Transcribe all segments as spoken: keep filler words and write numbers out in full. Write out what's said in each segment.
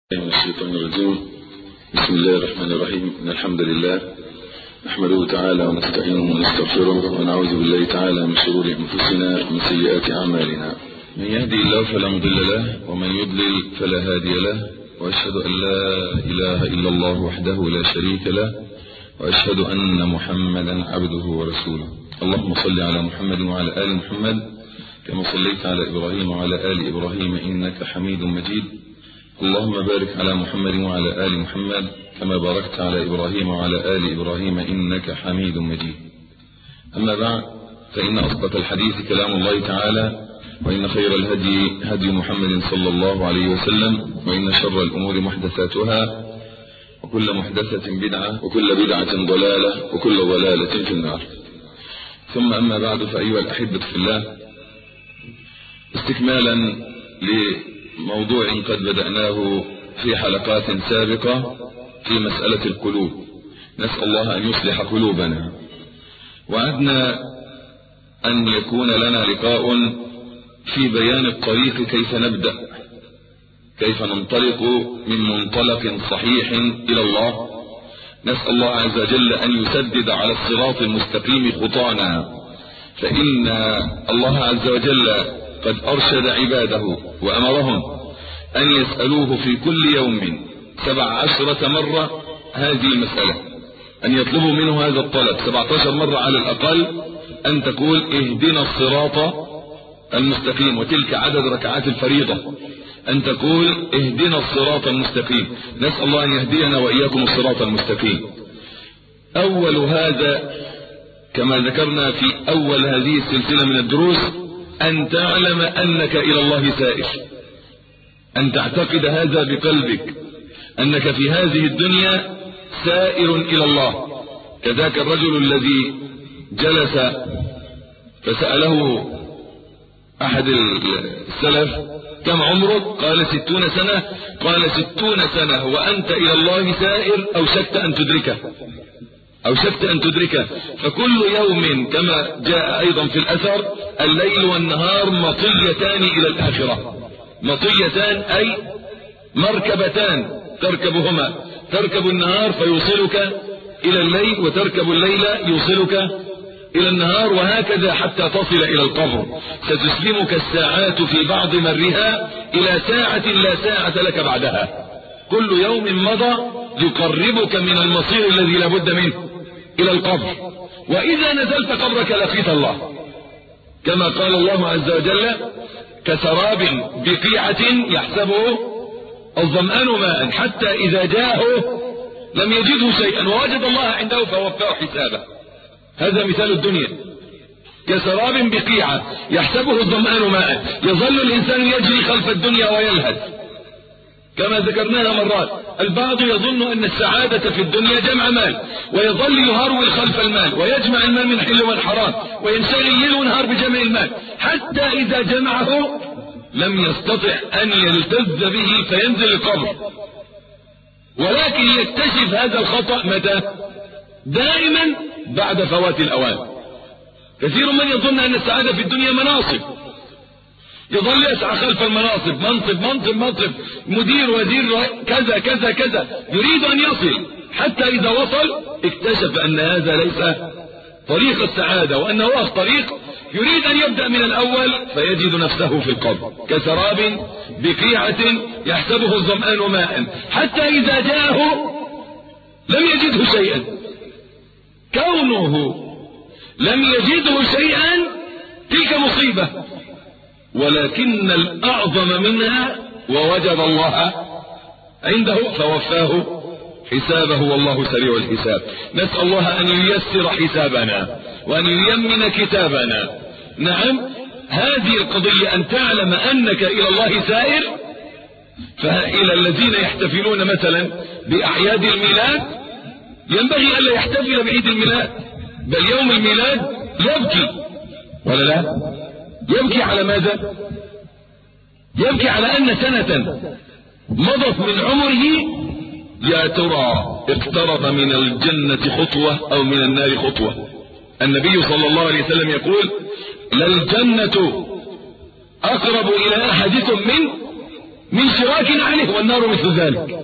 من الشيطان الرجيم. بسم الله الرحمن الرحيم. إن الحمد لله نحمده تعالى ونستعينه ونستغفره ونعوذ بالله تعالى من شرور أنفسنا ومن سيئات أعمالنا. من يهدي الله فلا مضل له ومن يضلل فلا هادي له، وأشهد أن لا إله إلا الله وحده لا شريك له، وأشهد أن محمدا عبده ورسوله. اللهم صل على محمد وعلى آل محمد كما صليت على إبراهيم وعلى آل إبراهيم إنك حميد مجيد. اللهم بارك على محمد وعلى آل محمد كما باركت على إبراهيم وعلى آل إبراهيم إنك حميد مجيد. أما بعد، فإن أصدق الحديث كلام الله تعالى، وإن خير الهدي هدي محمد صلى الله عليه وسلم، وإن شر الأمور محدثاتها، وكل محدثة بدعة، وكل بدعة ضلالة، وكل ضلالة في النار. ثم أما بعد، فأيها الأحبة في الله، استكمالا لموضوع قد بدأناه في حلقات سابقة في مسألة القلوب، نسأل الله أن يصلح قلوبنا. وعدنا أن يكون لنا لقاء في بيان الطريق، كيف نبدأ، كيف ننطلق من منطلق صحيح إلى الله. نسأل الله عز وجل أن يسدد على الصراط المستقيم خطانا، فإن الله عز وجل قد أرشد عباده وأمرهم أن يسألوه في كل يوم سبع عشرة مرة هذه المسألة، أن يطلبوا منه هذا الطلب سبعة عشر مرة على الأقل، أن تقول اهدنا الصراط المستقيم، وتلك عدد ركعات الفريضة، أن تقول اهدنا الصراط المستقيم. نسأل الله أن يهدينا وإياكم الصراط المستقيم. أول هذا كما ذكرنا في أول هذه السلسلة من الدروس، أن تعلم أنك إلى الله سائر، أن تعتقد هذا بقلبك، أنك في هذه الدنيا سائر إلى الله. كذاك الرجل الذي جلس فسأله أحد السلف كم عمرك؟ قال ستون سنة. قال ستون سنة وأنت إلى الله سائر، أوشكت أن تدركه، أوشكت أن تدركه. فكل يوم كما جاء أيضا في الأثر، الليل والنهار مطيتان إلى الآخرة، مطيتان أي مركبتان تركبهما، تركب النهار فيوصلك إلى الليل، وتركب الليل يوصلك إلى النهار، وهكذا حتى تصل إلى القبر. ستسلمك الساعات في بعض مرها إلى ساعة لا ساعة لك بعدها. كل يوم مضى يقربك من المصير الذي لابد منه إلى القبر. وإذا نزلت قبرك لقيت الله، كما قال الله عز وجل: كسراب بقيعة يحسبه الظمآن ماء حتى إذا جاءه لم يجده شيئا ووجد الله عنده فوفاه حسابه. هذا مثال الدنيا، كسراب بقيعة يحسبه الظمآن ماء. يظل الإنسان يجري خلف الدنيا ويلهث كما ذكرناها مرات. البعض يظن أن السعادة في الدنيا جمع مال، ويظل يهرول خلف المال، ويجمع المال من حل والحرام، وينشغل ليل ونهار بجمع المال، حتى إذا جمعه لم يستطع أن يلتذ به فينزل القبر. ولكن يكتشف هذا الخطأ متى؟ دائما بعد فوات الأوان. كثير من يظن أن السعادة في الدنيا مناصب، يظل يسعى خلف المناصب، منصب منصب منصب، مدير وزير كذا كذا كذا، يريد أن يصل، حتى إذا وصل اكتشف أن هذا ليس طريق السعادة، وأنه هو الطريق، يريد أن يبدأ من الأول فيجد نفسه في القبر. كسراب بقيعة يحسبه الظمآن ماء حتى إذا جاءه لم يجده شيئا. كونه لم يجده شيئا تلك مصيبة، ولكن الأعظم منها ووجد الله عنده فوفاه حسابه، والله سريع الحساب. نسأل الله أن ييسر حسابنا وأن ييمن كتابنا. نعم، هذه القضية أن تعلم أنك إلى الله سائر. فإلى الذين يحتفلون مثلا بأعياد الميلاد، ينبغي ألا يحتفل بعيد الميلاد، بل يوم الميلاد يبكي، ولا لا؟ يبكي على ماذا؟ يبكي على أن سنة مضت من عمره يا ترى اقترب من الجنة خطوة أو من النار خطوة. النبي صلى الله عليه وسلم يقول: للجنة أقرب إلى أحدكم من من شراك عليه والنار مثل ذلك.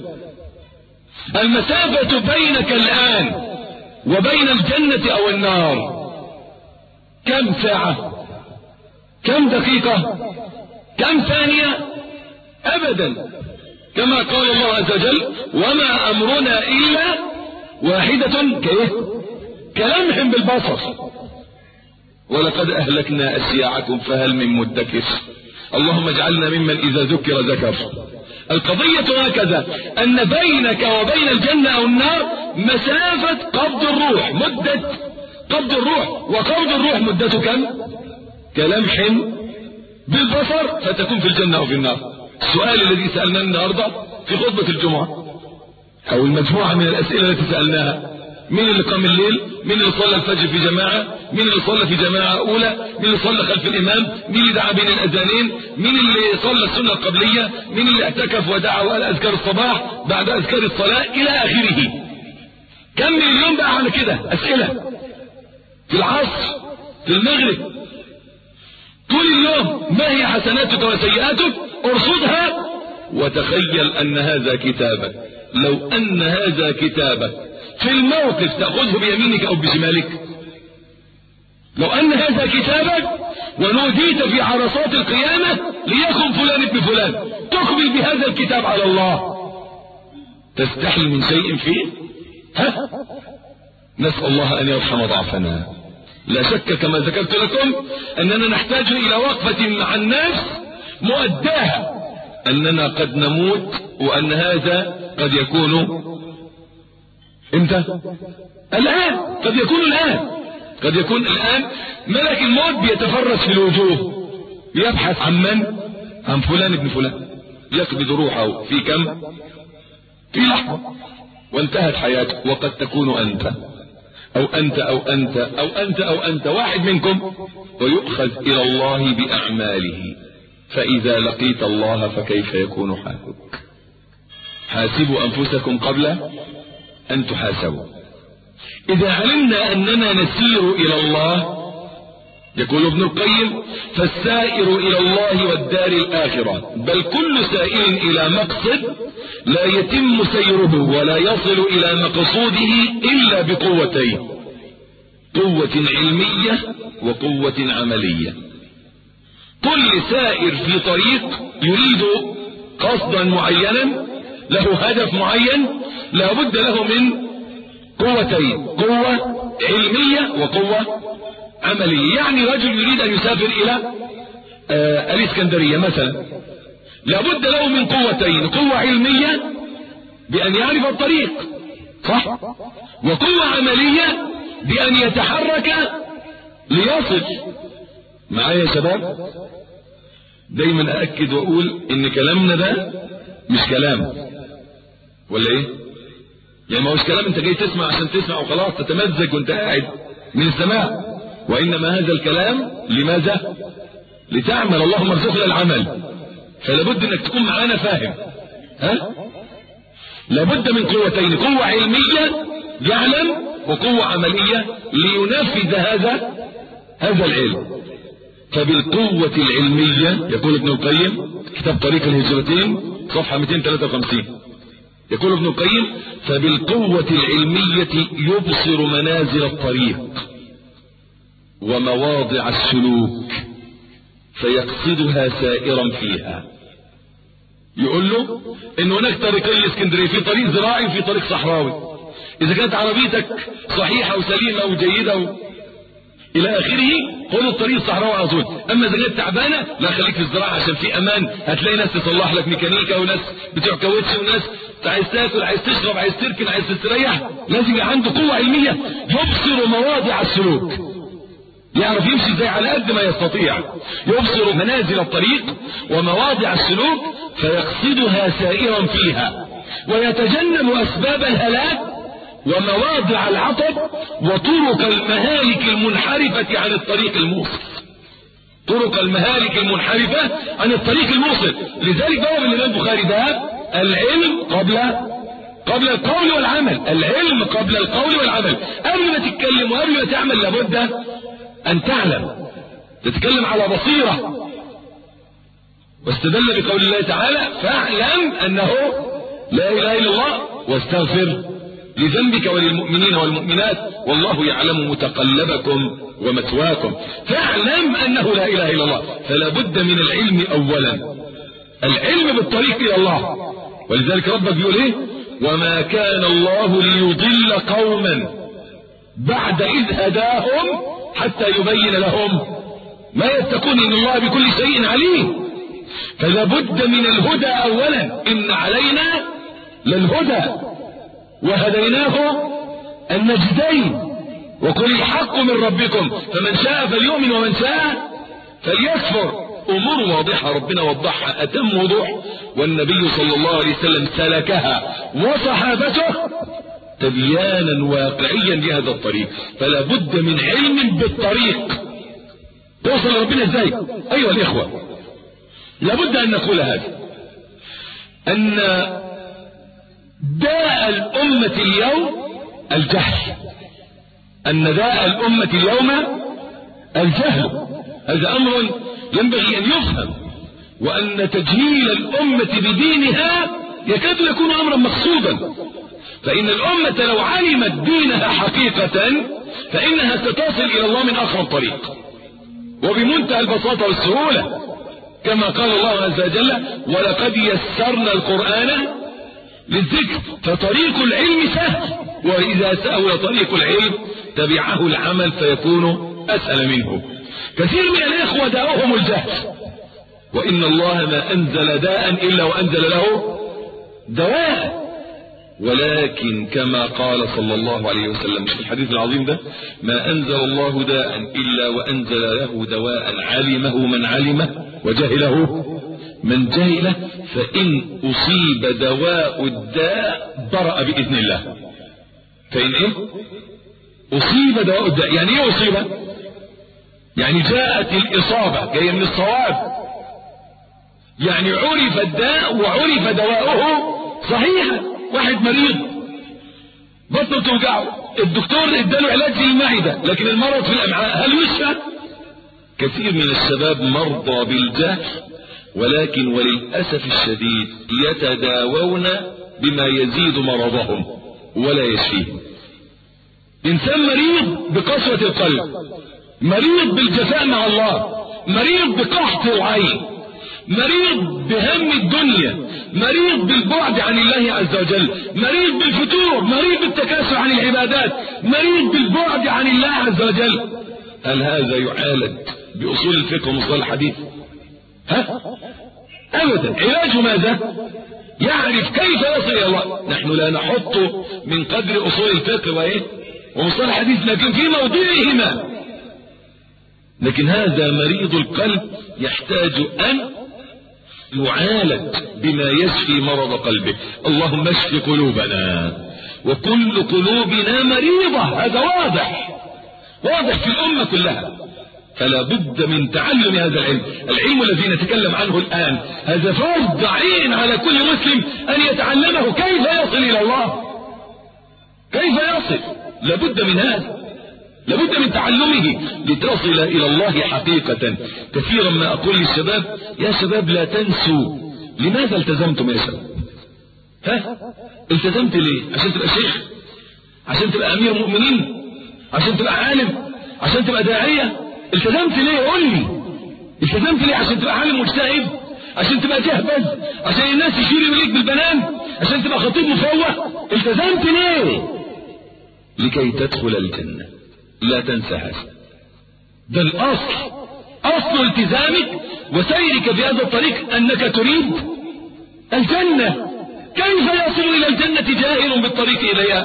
المسافة بينك الآن وبين الجنة أو النار كم ساعة؟ كم دقيقة؟ كم ثانية؟ أبدا، كما قال الله عز وجل: وما أمرنا إلا واحدة كإيه؟ كلمح بالبصر ولقد أهلكنا أشياعكم فهل من مدكر. اللهم اجعلنا ممن إذا ذكر ذكر. القضية هكذا، أن بينك وبين الجنة أو النار مسافة قبض الروح، مدة قبض الروح، وقبض الروح مدته كم؟ كلمح بالبصر، فتكون في الجنة أو في النار. السؤال الذي سألناه النهاردة في خطبة الجمعة أو المجموعة من الأسئلة التي سألناها: مين اللي قام الليل؟ مين اللي صلى الفجر في جماعة؟ مين اللي صلى في جماعة أولى؟ مين اللي صلى خلف الإمام؟ مين اللي دعا بين الأذانين؟ مين اللي صلى السنة القبلية؟ مين اللي اعتكف ودعا وقال أذكار الصباح بعد أذكار الصلاة إلى آخره؟ كم مليون بقى على كده أسئلة في العصر، في المغرب، طول اليوم. ما هي حسناتك وسيئاتك؟ ارصدها وتخيل أن هذا كتابك. لو أن هذا كتابك في الموقف تأخذه بيمينك أو بشمالك. لو أن هذا كتابك ونوديت في عرصات القيامة ليكن فلان ابن فلان، تقبل بهذا الكتاب على الله، تستحي من شيء فيه؟ ها؟ نسأل الله أن يرحم ضعفنا. لا شك كما ذكرت لكم أننا نحتاج إلى وقفة مع الناس مؤداها، أننا قد نموت، وأن هذا قد يكون امتى؟ الآن، قد يكون الآن، قد يكون الآن. ملك الموت بيتفرس في الوجوه، يبحث عن من؟ عن فلان ابن فلان، يقبض روحه في كم؟ في لحظة، وانتهت حياته. وقد تكون أنت أو أنت أو أنت أو أنت أو أنت واحد منكم، ويؤخذ إلى الله بأعماله. فإذا لقيت الله فكيف يكون حالك؟ حاسبوا أنفسكم قبل أن تحاسبوا. إذا علمنا أننا نسير إلى الله، يقول ابن القيم: فالسائر إلى الله والدار الآخرة، بل كل سائر إلى مقصد لا يتم سيره ولا يصل إلى مقصوده إلا بقوتين: قوة علمية وقوة عملية. كل سائر في طريق يريد قصدا معينا، له هدف معين، لا بد له من قوتين: قوة علمية وقوة عملية. يعني رجل يريد أن يسافر إلى آه الإسكندرية مثلا، لا بد له من قوتين: قوة علمية بأن يعرف الطريق، صح؟ وقوة عملية بأن يتحرك ليصل. معايا يا شباب؟ دايما أأكد وأقول إن كلامنا ده مش كلام، ولا إيه؟ يعني ما هوش كلام أنت جاي تسمع عشان تسمع وخلاص تتمزج وأنت قاعد من السماع، وإنما هذا الكلام لماذا؟ لتعمل. اللهم ارزقنا العمل. فلابد أنك تكون معانا فاهم. ها؟ لابد من قوتين: قوة علمية يعلم، وقوة عملية لينفذ هذا هذا العلم. فبالقوة العلمية، يقول ابن القيم كتاب طريق الهجرتين صفحة مئتين وثلاثة وخمسين، يقول ابن القيم: فبالقوة العلمية يبصر منازل الطريق ومواضع السلوك فيقصدها سائرا فيها. يقول له ان هناك طريقين لاسكندريه، في طريق زراعي وفي طريق صحراوي. اذا كانت عربيتك صحيحه وسليمه وجيده و... الى اخره، خذ الطريق الصحراوي على طول. اما اذا كانت تعبانه، لا، خليك في الزراعه عشان في امان، هتلاقي ناس تصلح لك ميكانيكا وناس بتوع كاوتش وناس عايز تاكل، عايز تشرب، عايز تركن، عايز تستريح. لازم يبقى عنده قوه علميه، يبصر مواضع السلوك، يعرف يمشي ازاي على قد ما يستطيع، يبصر منازل الطريق ومواضع السلوك فيقصدها سائرا فيها، ويتجنب اسباب الهلاك ومواضع العطب وطرق المهالك المنحرفة عن الطريق الموصل. طرق المهالك المنحرفة عن الطريق الموصل. لذلك باب الإمام البخاري ده العلم قبل قبل القول والعمل. العلم قبل القول والعمل. قبل ما تتكلم وقبل ما تعمل لابد أن تعلم، تتكلم على بصيرة. واستدل بقول الله تعالى فاعلم أنه لا إله إلا الله واستغفر لذنبك وللمؤمنين والمؤمنات والله يعلم متقلبكم ومثواكم. فاعلم أنه لا إله إلا الله. فلا بد من العلم أولا، العلم بالطريق إلى الله. ولذلك ربك بيقول ايه؟ وما كان الله ليضل قوما بعد إذ هداهم حتى يبين لهم ما يتقون إن الله بكل شيء عليم. فلا بد من الهدى أولا. إن علينا للهدى وهديناه النجدين وقل الحق من ربكم فمن شاء فليؤمن ومن شاء فليكفر. أمور واضحة ربنا وضحها أتم وضوح، والنبي صلى الله عليه وسلم سلكها وصحابته تبيانا واقعيا لهذا الطريق. فلا بد من علم بالطريق. توصل لربنا ازاي؟ أيها الإخوة، لابد أن نقول هذا، أن داء الأمة اليوم الجهل، أن داء الأمة اليوم الجهل. هذا أمر ينبغي أن يفهم، وأن تجهيل الأمة بدينها يكاد يكون أمرا مقصودا. فإن الأمة لو علمت دينها حقيقة فإنها ستصل إلى الله من أقرب طريق وبمنتهى البساطة والسهولة، كما قال الله عز وجل ولقد يسرنا القرآن للذكر. فطريق العلم سهل، وإذا سهل طريق العلم تبعه العمل فيكون أسهل منه. كثير من الإخوة داؤهم الجهل، وإن الله ما أنزل داء إلا وأنزل له دواء. ولكن كما قال صلى الله عليه وسلم في الحديث العظيم ده ما أنزل الله داء إلا وأنزل له دواء علمه من علمه وجهله من جهله، فإن أصيب دواء الداء برأ بإذن الله. فإن إيه؟ أصيب دواء الداء. يعني إيه أصيب؟ يعني جاءت الإصابة جاية من الصواب، يعني عرف الداء وعرف دواؤه صحيحا. واحد مريض بطنه توجعه، الدكتور اداله علاج للمعدة لكن المرض في الأمعاء، هل يشفى؟ كثير من الشباب مرضى بالجهل، ولكن وللأسف الشديد يتداوون بما يزيد مرضهم ولا يشفيهم. إنسان مريض بقسوة القلب، مريض بالجفاء مع الله، مريض بقحط العين، مريض بهم الدنيا، مريض بالبعد عن الله عز وجل، مريض بالفتور، مريض بالتكاسل عن العبادات، مريض بالبعد عن الله عز وجل. هل هذا يعالج بأصول الفقه ومصطلح الحديث؟ ها؟ أبدا. علاجه ماذا؟ يعرف كيف يصل إلى الله. نحن لا نحط من قدر أصول الفقه وإيه ومصطلح الحديث، لكن في موضوعهما. لكن هذا مريض القلب يحتاج أن يعالج بما يشفي مرض قلبه. اللهم اشف قلوبنا، وكل قلوبنا مريضة. هذا واضح واضح في الأمة كلها. فلا بد من تعلم هذا العلم. العلم الذي نتكلم عنه الآن هذا فرض عين على كل مسلم أن يتعلمه. كيف يصل إلى الله؟ كيف يصل؟ لابد من هذا، لابد من تعلمه لتصل إلى الله حقيقة. كثيرا ما أقول للشباب يا شباب لا تنسوا لماذا التزمتم يا شباب؟ ها؟ التزمت ليه؟ عشان تبقى شيخ؟ عشان تبقى أمير مؤمنين؟ عشان تبقى عالم؟ عشان تبقى داعية؟ التزمت ليه؟ قول لي التزمت ليه؟ عشان تبقى عالم مجتهد؟ عشان تبقى جهبذ؟ عشان الناس يشيروا إليك بالبنان؟ عشان تبقى خطيب مفوه؟ التزمت ليه؟ لكي تدخل الجنة. لا تنسى هذا، ده الأصل، أصل التزامك وسيرك بهذا الطريق أنك تريد الجنة. كيف يصل إلى الجنة جاهل بالطريق إليها؟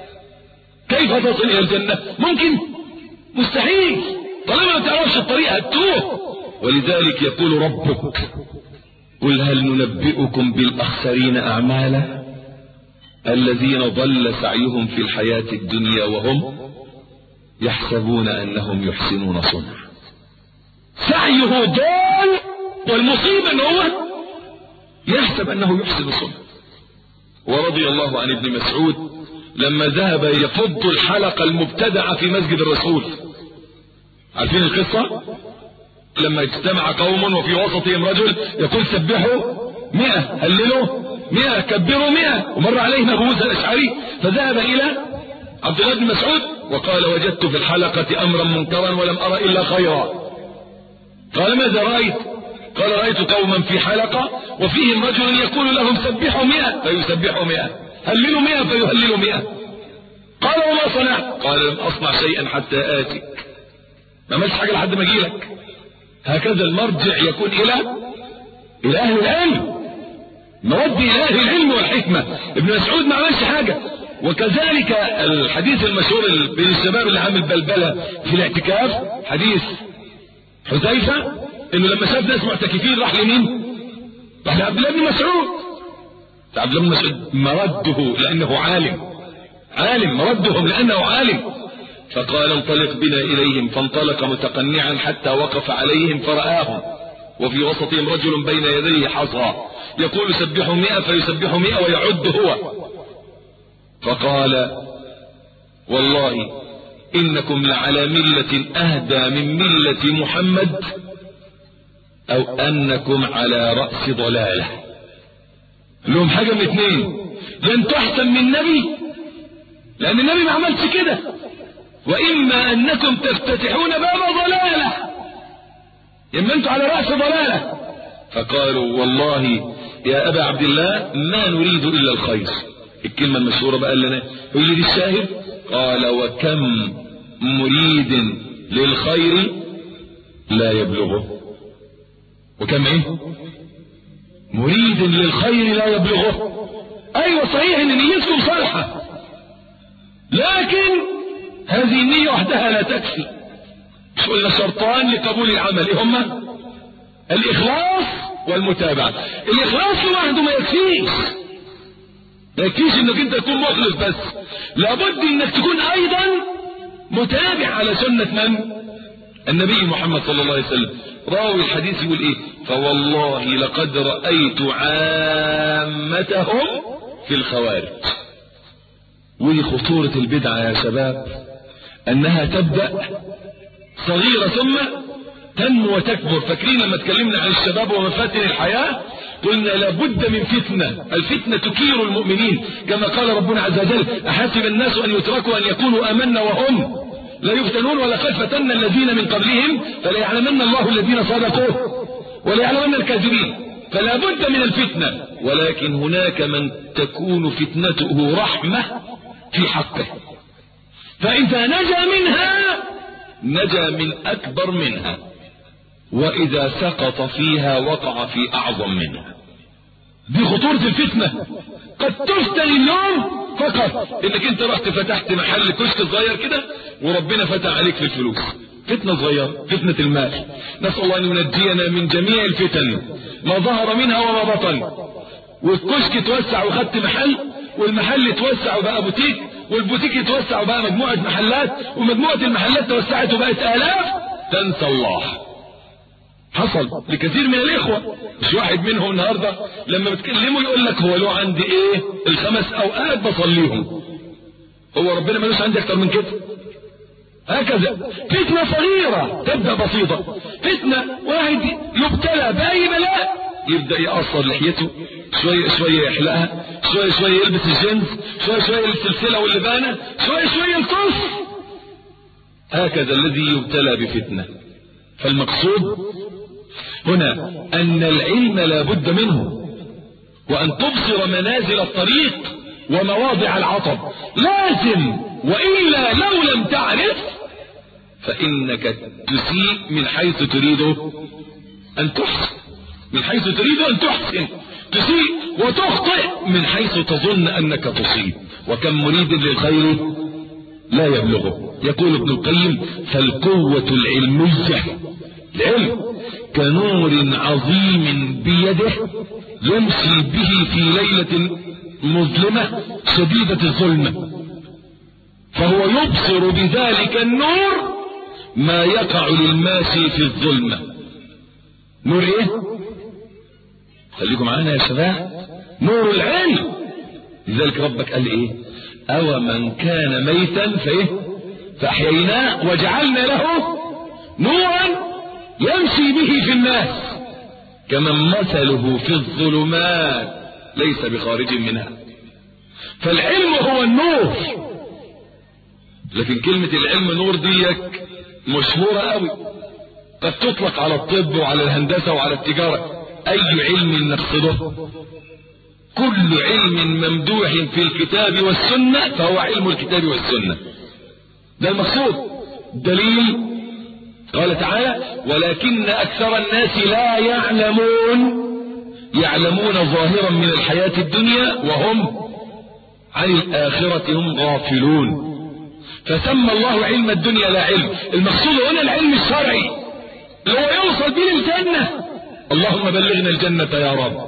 كيف تصل إلى الجنة؟ ممكن؟ مستحيل، طالما ما تعرفش الطريق هتوه. ولذلك يقول ربك قل هل ننبئكم بالأخسرين أعمالا الذين ضل سعيهم في الحياة الدنيا وهم يحسبون أنهم يحسنون صنعا. سعيه ضال، والمصيبة أنه هو يحسب أنه يحسن صنعا. ورضي الله عن ابن مسعود لما ذهب يفض الحلقة المبتدعة في مسجد الرسول. عارفين القصة؟ لما اجتمع قوم وفي وسطهم رجل يقول سبحوا مئة، هللوا مئة، كبروا مئة. ومر عليهم أبو موسى الأشعري فذهب إلى عبد الله بن مسعود وقال وجدت في الحلقة أمرا منكرا ولم أرى إلا خيرا. قال ماذا رأيت؟ قال رأيت قوما في حلقة وفيهم رجل يقول لهم سبحوا مئة فيسبحوا مئة، هللوا مئة فيهللوا مئة. قال وما صنعت؟ قال لم أصنع شيئا حتى آتيك، ما عملتش حاجة لحد ما أجيلك. هكذا المرجع يكون إلى إلى أهل العلم، نودي إلى أهل العلم والحكمة. ابن مسعود ما عملش حاجة. وكذلك الحديث المشهور بين الشباب اللي عامل بلبلة في الاعتكاف، حديث حذيفة انه لما شاف ناس معتكفين راح لمين؟ راح لعبد الله بن مسعود. عبد الله بن مسعود مرده لانه عالم، عالم مردهم لانه عالم. فقال انطلق بنا اليهم، فانطلق متقنعا حتى وقف عليهم فرآهم وفي وسطهم رجل بين يديه حصى يقول سبحوا مئة فيسبحوا مئة ويعد هو. فقال والله إنكم لعلى ملة أهدى من ملة محمد أو أنكم على رأس ضلالة. لهم حاجة من اثنين، لن تحسن من النبي لأن النبي ما عملش كده، وإما أنكم تفتتحون باب ضلالة، إما أنتم على رأس ضلالة. فقالوا والله يا أبا عبد الله ما نريد إلا الخير. الكلمة المشهورة بقى لنا يريد الشاهد. قال وكم مريد للخير لا يبلغه، وكم ايه مريد للخير لا يبلغه. ايوه صحيح ان نيتكم صالحة، لكن هذه النية وحدها لا تكفي. مش قلنا شرطان لقبول العمل، ايه هما؟ الاخلاص والمتابعة. الاخلاص لوحده ما يكفيش، ما يكفيش انك انت تكون مخلص بس، لابد انك تكون ايضا متابع على سنة من؟ النبي محمد صلى الله عليه وسلم. راوي الحديث يقول ايه؟ فوالله لقد رأيت عامتهم في الخوارج. ودي خطورة البدعة يا شباب، انها تبدأ صغيرة ثم تنمو وتكبر. فاكرين لما اتكلمنا عن الشباب ومفاتن الحياة قلنا لابد من فتنة، الفتنة تكير المؤمنين كما قال ربنا عز وجل أحسب الناس أن يتركوا أن يكونوا آمنا وهم لا يفتنون ولقد فتنا الذين من قبلهم فليعلمن الله الذين صدقوا وليعلمن الكاذبين. فلا بد من الفتنة، ولكن هناك من تكون فتنته رحمة في حقه، فإذا نجا منها نجا من أكبر منها، وإذا سقط فيها وقع في أعظم منها. دي خطورة الفتنة. قد تفتن اليوم فقط انك انت رحت فتحت محل كشك صغير كده وربنا فتح عليك في الفلوس، فتنة صغيرة، فتنة المال. نسأل الله ان ينجينا من جميع الفتن ما ظهر منها وما بطن. والكشك اتوسع وخدت محل، والمحل اتوسع وبقى بوتيك، والبوتيك اتوسع وبقى مجموعة محلات، ومجموعة المحلات توسعت وبقت آلاف، تنسى الله. حصل لكثير من الإخوة، مش واحد منهم النهاردة لما بتكلموا يقول لك هو له عندي ايه الخمس اوقات بصليهم، هو ربنا ملوش عندي اكتر من كده. هكذا فتنة صغيرة تبدأ بسيطة، فتنة واحد يبتلى بأي بلاء يبدأ يقصر لحيته شوية شوية، يحلقها شوية شوية، يلبس الجنس شوية شوية، السلسلة واللبانة شوية شوية، القص. هكذا الذي يبتلى بفتنة. فالمقصود هنا أن العلم لا بد منه، وأن تبصر منازل الطريق ومواضع العطب لازم، وإلا لو لم تعرف فإنك تسيء من حيث تريد أن تحسن، من حيث تريد أن تحسن تسيء، وتخطئ من حيث تظن أنك تصيب. وكم مريد للخير لا يبلغه. يقول ابن القيم فالقوة العلمية، العلم كنور عظيم بيده يمشي به في ليلة مظلمة شديدة الظلمة، فهو يبصر بذلك النور ما يقع للماشي في الظلمة. نور ايه؟ خليكم معانا يا شباب، نور العلم. لذلك ربك قال ايه؟ او من كان ميتا فايه فاحييناه وجعلنا له نورا يمشي به في الناس كمن مثله في الظلمات ليس بخارج منها. فالعلم هو النور. لكن كلمة العلم نور ديك مشهورة قوي، قد تطلق على الطب وعلى الهندسة وعلى التجارة. اي علم نقصده؟ كل علم ممدوح في الكتاب والسنة فهو علم الكتاب والسنة، ده المقصود. دليل قال تعالى ولكن اكثر الناس لا يعلمون يعلمون ظاهرا من الحياة الدنيا وهم عن الآخرة هم غافلون. فسمى الله علم الدنيا لا علم. المقصود هنا العلم الشرعي اللي هو يوصل به الجنة. اللهم بلغنا الجنة يا رب.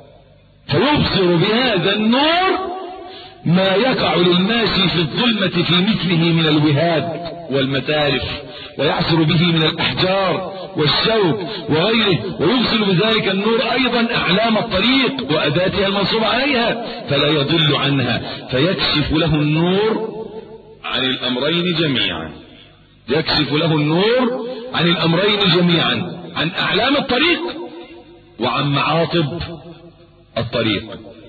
فيبصر بهذا النور ما يقع للماشي في الظلمة في مثله من الوهاد والمتارف، ويعثر به من الأحجار والشوك وغيره، ويبصر بذلك النور أيضا أعلام الطريق وأداتها المنصوب عليها فلا يضل عنها، فيكشف له النور عن الأمرين جميعا. يكشف له النور عن الأمرين جميعا، عن أعلام الطريق وعن معاطب الطريق.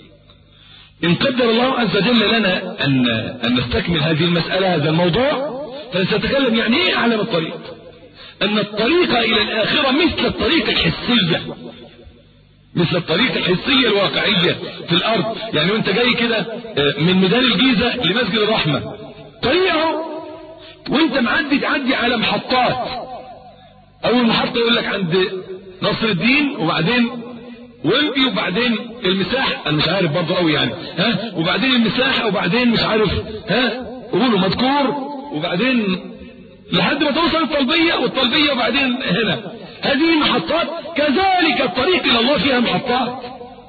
إن قدر الله عز وجل لنا أن, أن نستكمل هذه المسألة هذا الموضوع فسنتكلم يعني إيه أعلام الطريق. أن الطريق إلى الآخرة مثل الطريق الحسية، مثل الطريق الحسية الواقعية في الأرض. يعني وانت جاي كده من ميدان الجيزة لمسجد الرحمة طريقه، وانت معدي تعدي على محطات. أول محطة يقول لك عند نصر الدين، وبعدين ويمبي، وبعدين المساحة، انا مش عارف برضه قوي يعني، ها، وبعدين المساحة، وبعدين مش عارف، ها، قولوا مذكور، وبعدين لحد ما توصل الطلبية، والطلبية وبعدين هنا. هذه محطات. كذلك الطريق الى الله فيها محطات،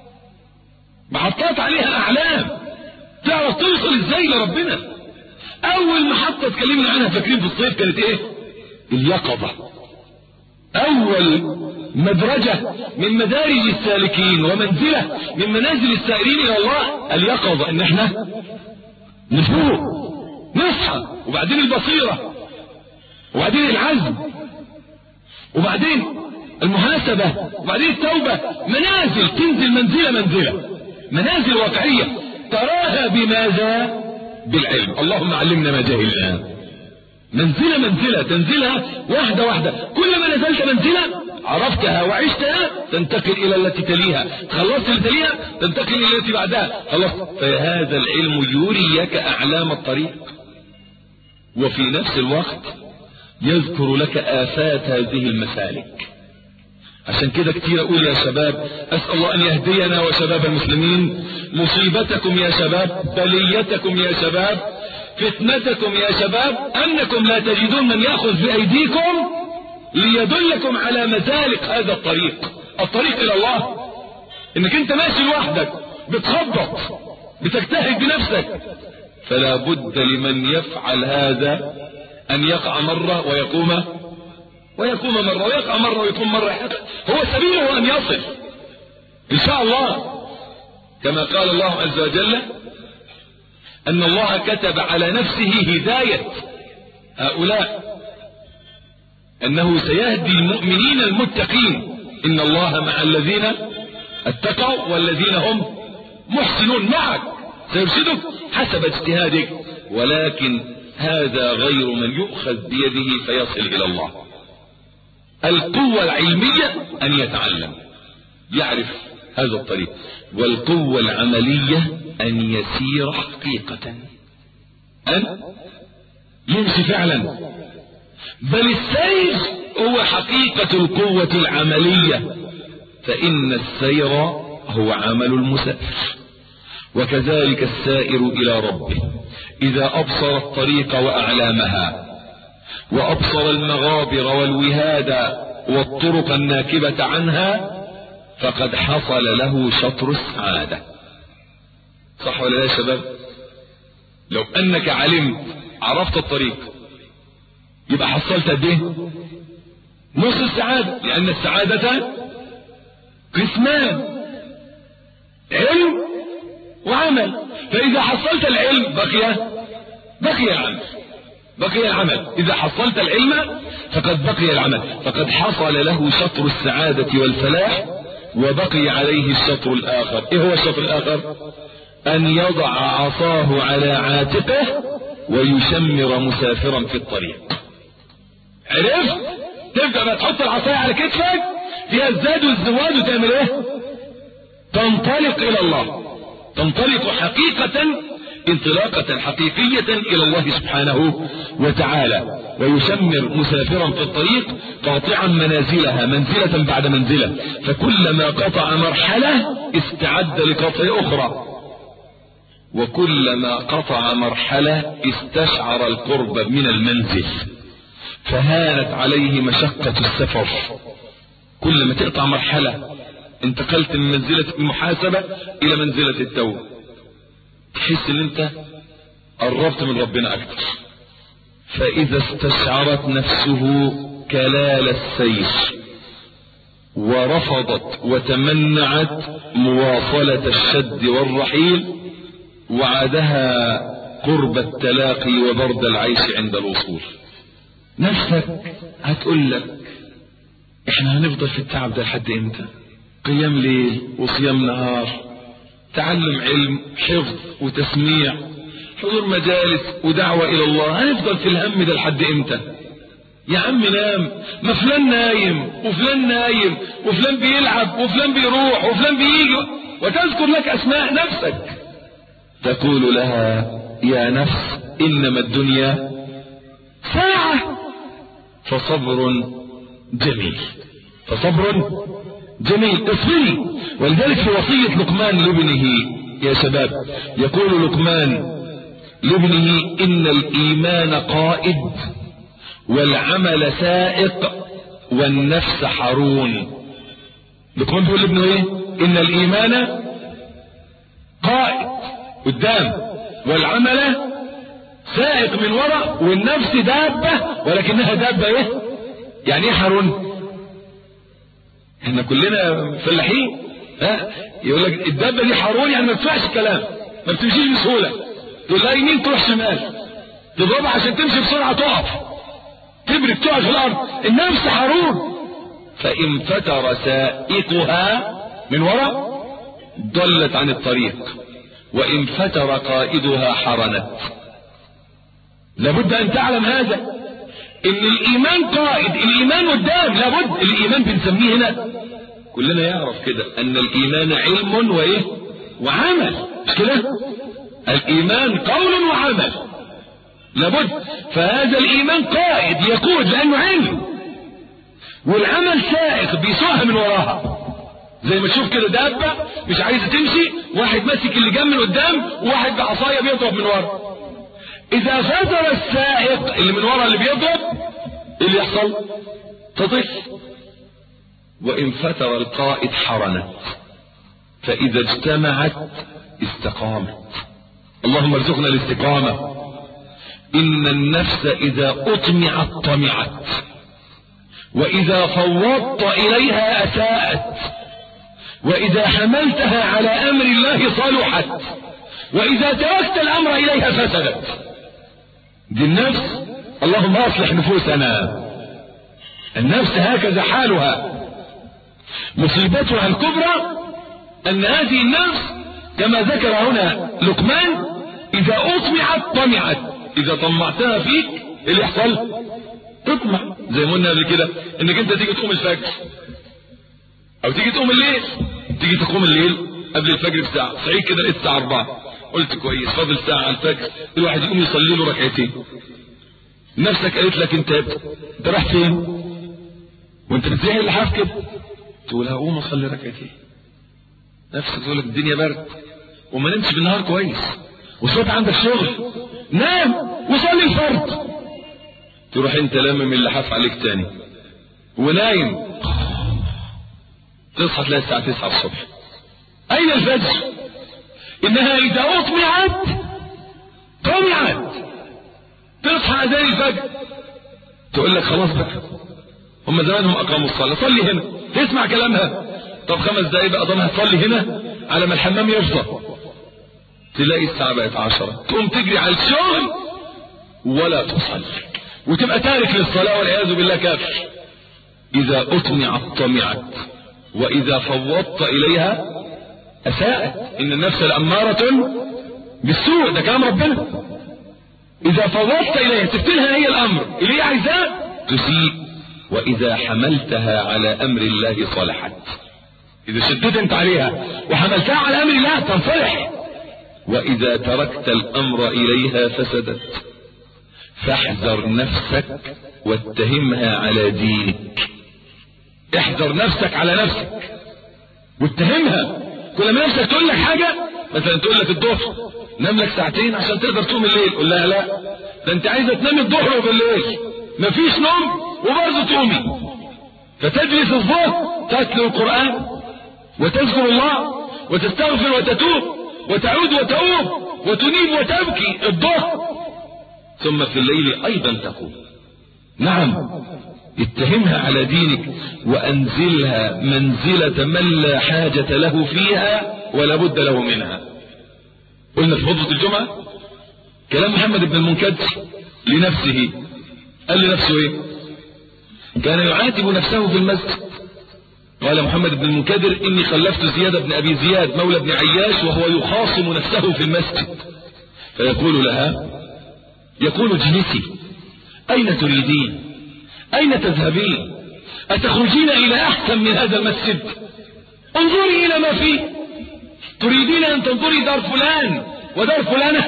محطات عليها اعلام تعرف توصل ازاي لربنا. اول محطة اتكلمنا عنها فاكرين في الصيف كانت ايه؟ اليقظة. اول مدرجة من مدارج السالكين ومنزلة من منازل السائرين الى الله اليقظة، ان احنا نفوق نصحى، وبعدين البصيرة، وبعدين العزم، وبعدين المحاسبة، وبعدين التوبة. منازل تنزل منزلة منزلة، منازل واقعية تراها بماذا؟ بالعلم. اللهم علمنا ما جهلنا. منزلة منزلة تنزلها واحدة واحدة، كل ما نزلت منزلة عرفتها وعشتها تنتقل الى التي تليها، خلصت اللي تليها تنتقل الى التي بعدها، خلاص. فهذا العلم يريك اعلام الطريق، وفي نفس الوقت يذكر لك آفات هذه المسالك. عشان كده كتير اقول يا شباب اسأل الله ان يهدينا وشباب المسلمين. مصيبتكم يا شباب، بليتكم يا شباب، فتنتكم يا شباب انكم لا تجدون من يأخذ بايديكم ليدلكم على مزالق هذا الطريق، الطريق الى الله. انك انت ماشي لوحدك بتخبط بتجتهد بنفسك، فلا بد لمن يفعل هذا ان يقع مرة ويقوم ويقوم مرة، ويقع مرة ويقوم مرة. هو سبيله ان يصل ان شاء الله، كما قال الله عز وجل ان الله كتب على نفسه هداية هؤلاء، انه سيهدي المؤمنين المتقين. ان الله مع الذين اتقوا والذين هم محسنون. معك سيرشدك حسب اجتهادك، ولكن هذا غير من يؤخذ بيده فيصل الى الله. القوة العلمية ان يتعلم يعرف هذا الطريق، والقوة العملية ان يسير حقيقة، ان يمشي فعلا. بل السير هو حقيقة القوة العملية، فإن السير هو عمل المسافر. وكذلك السائر إلى ربه إذا أبصر الطريق وأعلامها، وأبصر المغابر والوهاد والطرق الناكبة عنها، فقد حصل له شطر السعادة. صح ولا لا يا شباب؟ لو أنك علمت عرفت الطريق يبقى حصلت قد ايه؟ نص السعادة، لأن السعادة قسمان، علم وعمل. فإذا حصلت العلم بقي بقي العمل. بقي العمل. إذا حصلت العلم فقد بقي العمل، فقد حصل له شطر السعادة والفلاح، وبقي عليه الشطر الآخر. إيه هو الشطر الآخر؟ أن يضع عصاه على عاتقه ويشمر مسافرا في الطريق. عرفت؟ تبدأ بقى تحط العصاية على كتفك فيها الزاد والزواد وتعمل ايه؟ تنطلق إلى الله، تنطلق حقيقة انطلاقة حقيقية إلى الله سبحانه وتعالى. ويشمر مسافرا في الطريق قاطعا منازلها منزلة بعد منزلة، فكلما قطع مرحلة استعد لقطع أخرى، وكلما قطع مرحلة استشعر القرب من المنزل، فهانت عليه مشقة السفر. كل ما تقطع مرحلة انتقلت من منزلة المحاسبة إلى منزلة التوبة، تحس ان انت قربت من ربنا اكتر. فاذا استشعرت نفسه كلال السير ورفضت وتمنعت مواصلة الشد والرحيل، وعدها قرب التلاقي وبرد العيش عند الوصول. نفسك هتقول لك احنا هنفضل في التعب ده لحد امتى؟ قيام ليل وصيام نهار، تعلم علم، حفظ وتسميع، حضور مجالس ودعوة الى الله، هنفضل في الهم ده لحد امتى؟ يا عم نام، ما فلان نايم وفلان نايم وفلان بيلعب وفلان بيروح وفلان بيجي، وتذكر لك اسماء نفسك. تقول لها يا نفس انما الدنيا ساعة، فصبر جميل، فصبر جميل، اصبري. ولذلك في وصية لقمان لابنه يا شباب يقول لقمان لابنه ان الايمان قائد والعمل سائق والنفس حرون. لقمان بيقول لابنه ايه؟ ان الايمان قائد قدام، والعمل سائق من وراء، والنفس دابة ولكنها دابة ايه؟ يعني ايه حرون؟ احنا كلنا فلاحين، ها يقول لك الدابة دي حرون، يعني ما بتسمعش الكلام، ما بتمشيش بسهولة، تقول لها يمين تروح شمال، تضربها عشان تمشي بسرعة تقف، تبرك تقع في الارض. النفس حرون، فان فتر سائقها من وراء ضلت عن الطريق، وان فتر قائدها حرنت. لابد ان تعلم هذا، ان الايمان قائد، الايمان قدام، لابد. الايمان بنسميه هنا كلنا يعرف كده ان الايمان علم وايه وعمل، مش كده؟ الايمان قول وعمل، لابد. فهذا الايمان قائد يقود لانه علم، والعمل سائق بيسوقها من وراها. زي ما تشوف كده دابة مش عايزة تمشي، واحد ماسك اللي جنب من قدام وواحد بعصاية بيضرب من ورا. اذا فتر السائق اللي من ورا اللي بيضرب، اللي يحصل؟ تطف. وان فتر القائد حرنت، فاذا اجتمعت استقامت. اللهم ارزقنا الاستقامة. ان النفس اذا اطمعت طمعت، واذا فوضت اليها اساءت، واذا حملتها على امر الله صلحت، واذا تركت الامر اليها فسدت. دي النفس. اللهم اصلح نفوسنا. النفس هكذا حالها. مصيبتها الكبرى ان هذه النفس كما ذكر هنا لقمان اذا اطمعت طمعت. اذا طمعتها فيك اللي يحصل؟ تطمع. زي ما قلنا قبل كده انك انت تيجي تقوم الفجر او تيجي تقوم الليل، تيجي تقوم الليل قبل الفجر بساعة، صحيح كده لقيت الساعة أربعة، قلت كويس فاضل ساعة على الفجر، الواحد يقوم يصلي له ركعتين. نفسك قالت لك انت انت رايح فين؟ وانت بتزهق اللحاف كده، تقول هقوم اصلي ركعتين. نفسك تقول لك الدنيا برد وما نمتش بالنهار كويس وصوت عندك شغل، نام وصلي الفرض. تروح انت لامم اللحاف عليك تاني ونايم، تصحى تلاقي الساعة تسعة الصبح. اين الفجر؟ انها اذا اطمعت طمعت. تصحى اذان الفجر تقول لك خلاص بقى هم زمانهم اقاموا الصلاة، صلي هنا. تسمع كلامها، طب خمس دقايق بقى ضمها تصلي هنا على ما الحمام يفضى. تلاقي الساعة بقت عشرة، تقوم تجري على الشغل ولا تصلي وتبقى تارك للصلاة والعياذ بالله كافر. إذا أطمعت طمعت وإذا فوضت إليها أساءت. إن النفس لأمارة بالسوء، ده كلام ربنا. إذا فوضت إليها تفتنها هي الأمر اللي هي عايزاه تسيء. وإذا حملتها على أمر الله صلحت. إذا شددت أنت عليها وحملتها على أمر الله تنصلح. وإذا تركت الأمر إليها فسدت. فاحذر نفسك واتهمها على دينك. احذر نفسك على نفسك واتهمها. كل ما نفسك تقول لك حاجة، مثلا تقول لك الظهر نام لك ساعتين عشان تقدر تقوم الليل، قول لها لا، ده انت عايزة تنام الظهر وبالليل مفيش نوم وبرضه تقومي. فتجلس الظهر تتلو القرآن وتذكر الله وتستغفر وتتوب وتعود وتؤوب وتنيب وتبكي الظهر، ثم في الليل ايضا تقوم. نعم، اتهمها على دينك وانزلها منزلة من لا حاجة له فيها ولا بد له منها. قلنا في خطبة الجمعة كلام محمد بن المنكدر لنفسه. قال لنفسه ايه؟ كان يعاتب نفسه في المسجد. قال محمد بن المنكدر: اني خلفت زياد بن ابي زياد مولى بن عياش وهو يخاصم نفسه في المسجد، فيقول لها، يقول: اجلسي، اين تريدين؟ اين تذهبين؟ اتخرجين الى احسن من هذا المسجد؟ انظري الى ما فيه. تريدين ان تنظري دار فلان ودار فلانة؟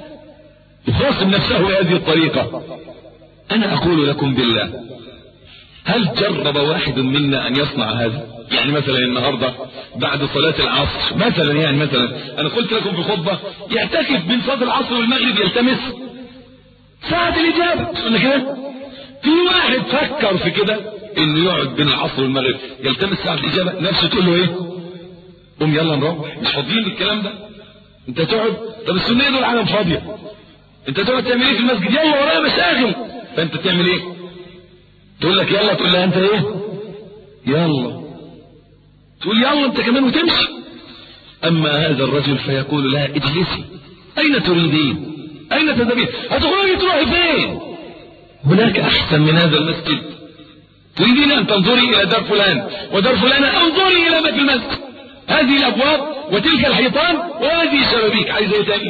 يخاصم نفسه بهذه الطريقة. انا اقول لكم بالله، هل جرب واحد منا ان يصنع هذا؟ يعني مثلا النهاردة بعد صلاة العصر مثلا، يعني مثلا انا قلت لكم في الخطبة يعتكف بين صلاة العصر والمغرب يلتمس ساعة الاجابة، قلنا كده. في واحد فكر في كده انه يقعد بين العصر والمغرب يلتمس ساعة الاجابة، نفسه تقول له ايه؟ قوم يلا نروح، مش فاضيين للكلام ده. انت تقعد، طب السنية دول عالم فاضية، انت تقعد تعمل ايه في المسجد؟ يلا ورايا مشاغل. فانت تعمل ايه؟ تقول لك يلا، تقول لها انت ايه؟ يلا. تقول يلا انت كمان وتمشي. اما هذا الرجل فيقول لها: اجلسي، اين تريدين؟ اين تذهبين؟ هتخرجي تروحي فين؟ هناك احسن من هذا المسجد. تريدين ان تنظري الى دار فلان ودار فلانة، انظري الى ما في المسجد. هذه الابواب وتلك الحيطان وهذه الشبابيك، عايزه ايه تاني؟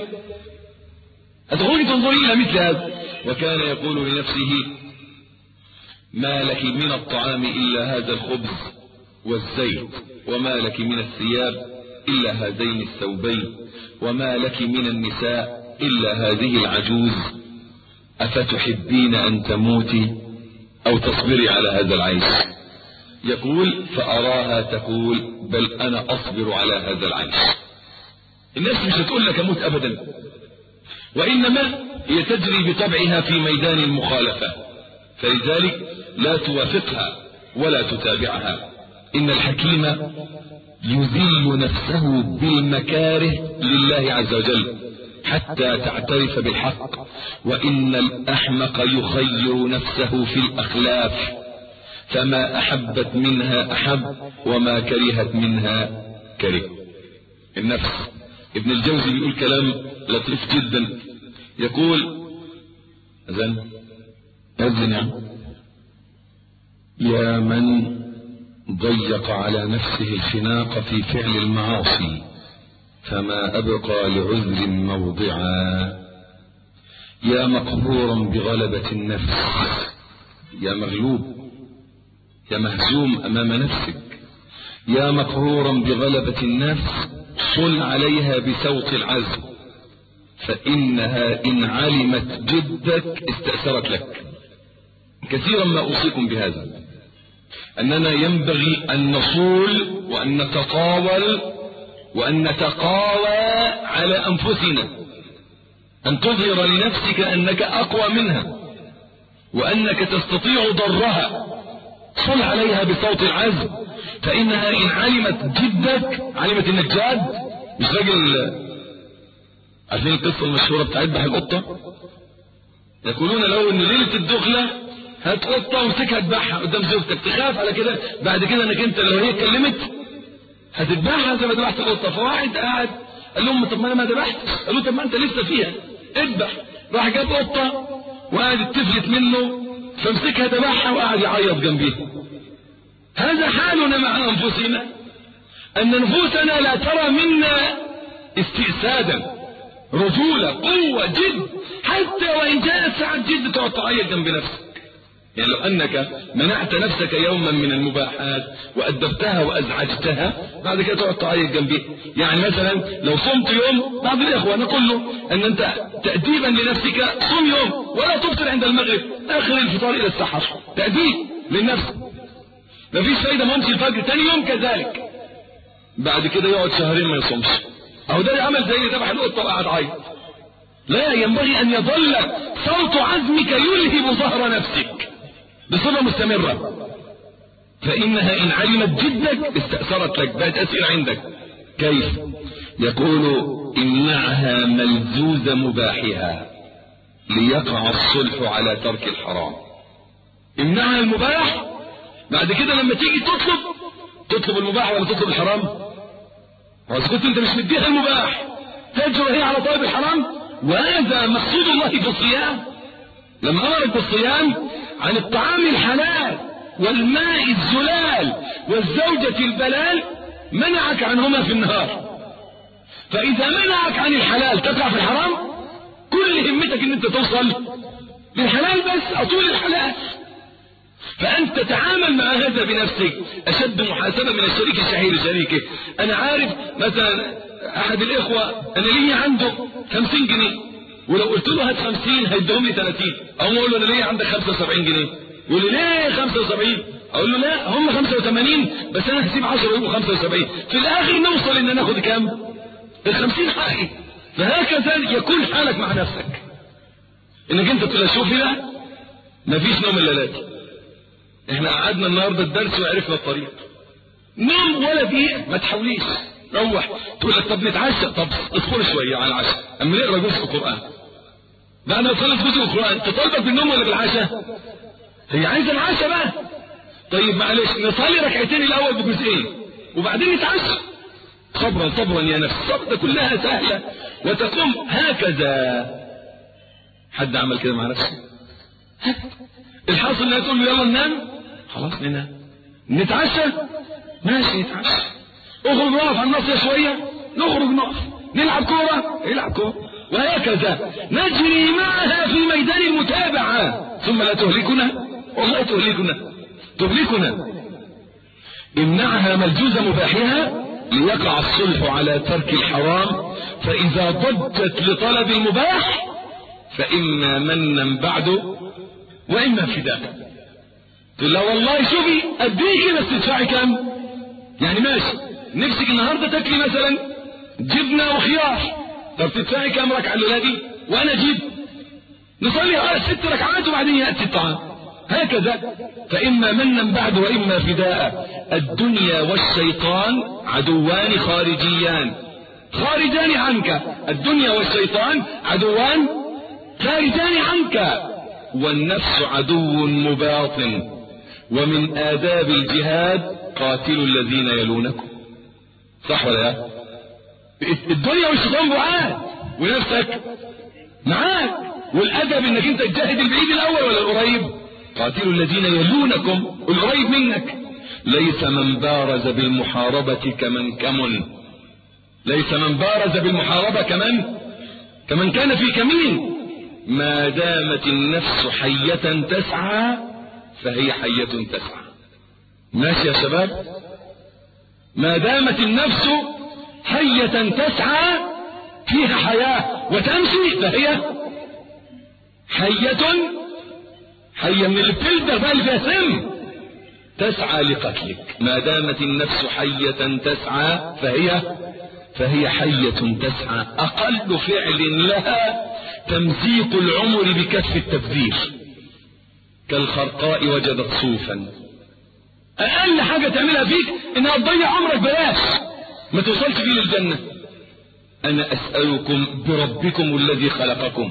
هتخرجي تنظري الى مثل هذا. وكان يقول لنفسه: ما لك من الطعام إلا هذا الخبز والزيت، وما لك من الثياب إلا هذين الثوبين، وما لك من النساء إلا هذه العجوز، أفتحبين أن تموتي أو تصبري على هذا العيش؟ يقول: فأراها تقول: بل أنا أصبر على هذا العيش. الناس مش هتقول لك أموت أبدا، وإنما هي تجري بطبعها في ميدان المخالفة، فلذلك لا توافقها ولا تتابعها. إن الحكيم يذل نفسه بالمكاره لله عز وجل حتى تعترف بالحق، وإن الأحمق يخير نفسه في الأخلاف، فما أحبت منها أحب وما كرهت منها كره. النفس. ابن الجوزي بيقول كلام لطيف جدا، يقول: أذن أذن يعني يا من ضيق على نفسه الخناق في فعل المعاصي، فما أبقى لعذر موضعا. يا مقهورا بغلبة النفس، يا مغلوب، يا مهزوم أمام نفسك، يا مقهورا بغلبة النفس، صل عليها بسوط العزم، فإنها إن علمت جدك استأثرت لك. كثيرا ما أوصيكم بهذا، أننا ينبغي أن نصول وأن نتطاول وأن نتقاوى على أنفسنا، أن تظهر لنفسك أنك أقوى منها وأنك تستطيع ضرها. صل عليها بصوت العزم، فإنها إن علمت جدك، علمت إنك جاد. مش راجل، عارفين القصة المشهورة بتاع يذبح القطة؟ يقولون لو إن ليلة الدخلة هات قطة وامسكها اذبحها قدام زوجتك، تخاف على كده بعد كده انك انت لو هي اتكلمت هتذبحها زي ما ذبحت القطة. فواحد قاعد قال لهم: طب ما انا ما ذبحت. قالوا: طب ما انت لسه فيها، اذبح. راح جاب قطة وقعدت تفلت منه فامسكها ذبحها وقعد يعيط جنبيها. هذا حالنا مع أنفسنا، أن نفوسنا لا ترى منا استئسادا، رجولة، قوة، جد، حتى وإن جاءت ساعة جد تقعد تعيط جنب نفسك. يعني لو أنك منعت نفسك يوما من المباحات وأدبتها وأزعجتها، بعد كده تقعد تعيط جنبها. يعني مثلا لو صمت يوم، بعض الإخوة نقول له أن أنت تأديبا لنفسك صم يوم ولا تفطر عند المغرب، آخر الفطار إلى السحر، تأديب للنفس. مفيش فايدة، ممشي الفجر تاني يوم كذلك، بعد كده يقعد شهرين ما يصومش. أو ده عمل زي اللي ذبح القطة وقعد عيط. لا، ينبغي أن يظل صوت عزمك يلهب ظهر نفسك بصفة مستمرة، فإنها إن علمت جدك استأثرت لك، بقت أسئلة عندك. كيف؟ يقول امنعها ملزوز مباحها ليقع الصلح على ترك الحرام. امنعها المباح، بعد كده لما تيجي تطلب تطلب المباح ولا تطلب الحرام؟ وإذا كنت أنت مش مديها المباح تجرؤ هي على طلب الحرام. وهذا مقصود الله في الصيام، لما أمرك بالصيام عن الطعام الحلال والماء الزلال والزوجة البلال، منعك عنهما في النهار. فإذا منعك عن الحلال تقع في الحرام، كل همتك ان انت توصل للحلال بس، أطول الحلال. فأنت تتعامل مع هذا بنفسك أشد محاسبة من الشريك الشهير شريكه. أنا عارف مثلا أحد الإخوة أنا لي عنده خمسين جنيه، ولو قلت له هات خمسين هيدهم لي ثلاثين، أو أقول له أنا ليه عندك خمسة وسبعين جنيه، يقول لي ليه خمسة وسبعين؟ أقول له لا، هم خمسة وثمانين بس أنا هسيب عشرة ويبقوا خمسة وسبعين، في الآخر نوصل إن ناخد كام؟ الخمسين حقي. فهكذا يكون حالك مع نفسك، إنك أنت تقول شوف هنا مفيش نوم الليلات. إحنا قعدنا النهارده الدرس وعرفنا الطريق، نوم ولا دقيقة ما تحاوليش. روح تقول لك طب نتعشى، طب اصبر شوية على العشاء أما نقرا جزء القرآن. بعد ما تخلص جزء القرآن تطالبك بالنوم ولا بالعشاء؟ هي عايزة العشاء بقى. طيب معلش نصلي ركعتين الأول بجزئين وبعدين نتعشى. صبرا صبرا يا نفس، الصبر كلها سهلة وتقوم هكذا. حد عمل كده مع نفسه؟ الحاصل انها تقول له يلا ننام، خلاص ننام. نتعشى، ماشي نتعشى. اخرج نقف على الناصية شوية، نخرج نقف. نلعب كورة، نلعب كورة. وهكذا نجري معها في ميدان المتابعة، ثم لا تهلكنا، والله تهلكنا تهلكنا. امنعها ملجوز مباحها ليقع الصلح على ترك الحرام، فإذا ضجت لطلب المباح فإما منا بعده وإما فداء. تقول لا والله شوفي أديكي بس تدفعي كام؟ يعني ماشي نفسك النهارده تاكلي مثلا جبنة وخيار، طب تدفعي كام ركعة الليلة دي؟ وأنا أجيب نصلي على ست ركعات وبعدين يأتي الطعام. هكذا فإما منا بعد وإما فداء. الدنيا والشيطان عدوان خارجيان خارجان عنك، الدنيا والشيطان عدوان خارجان عنك، والنفس عدو مباطن. ومن آداب الجهاد قاتلوا الذين يلونكم. صح ولا لا؟ الدنيا والشيطان بعاد ونفسك معاك، والأدب انك انت تجاهد البعيد الأول ولا القريب. قاتلوا الذين يلونكم، القريب منك. ليس من بارز بالمحاربة كمن كمن، ليس من بارز بالمحاربة كمن كمن كان في كمين. ما دامت النفس حية تسعى فهي حية تسعى. ماشي يا شباب؟ ما دامت النفس حية تسعى فيها حياة وتمشي فهي حية حية من الفلدة بقى اللي فيها سم تسعى لقتلك. ما دامت النفس حية تسعى فهي فهي حية تسعى. أقل فعل لها تمزيق العمر بكف التبذير، كالخرقاء وجدت صوفا. أقل حاجة تعملها فيك إنها تضيع عمرك بلاش ما توصلش فيه للجنة. أنا أسألكم بربكم الذي خلقكم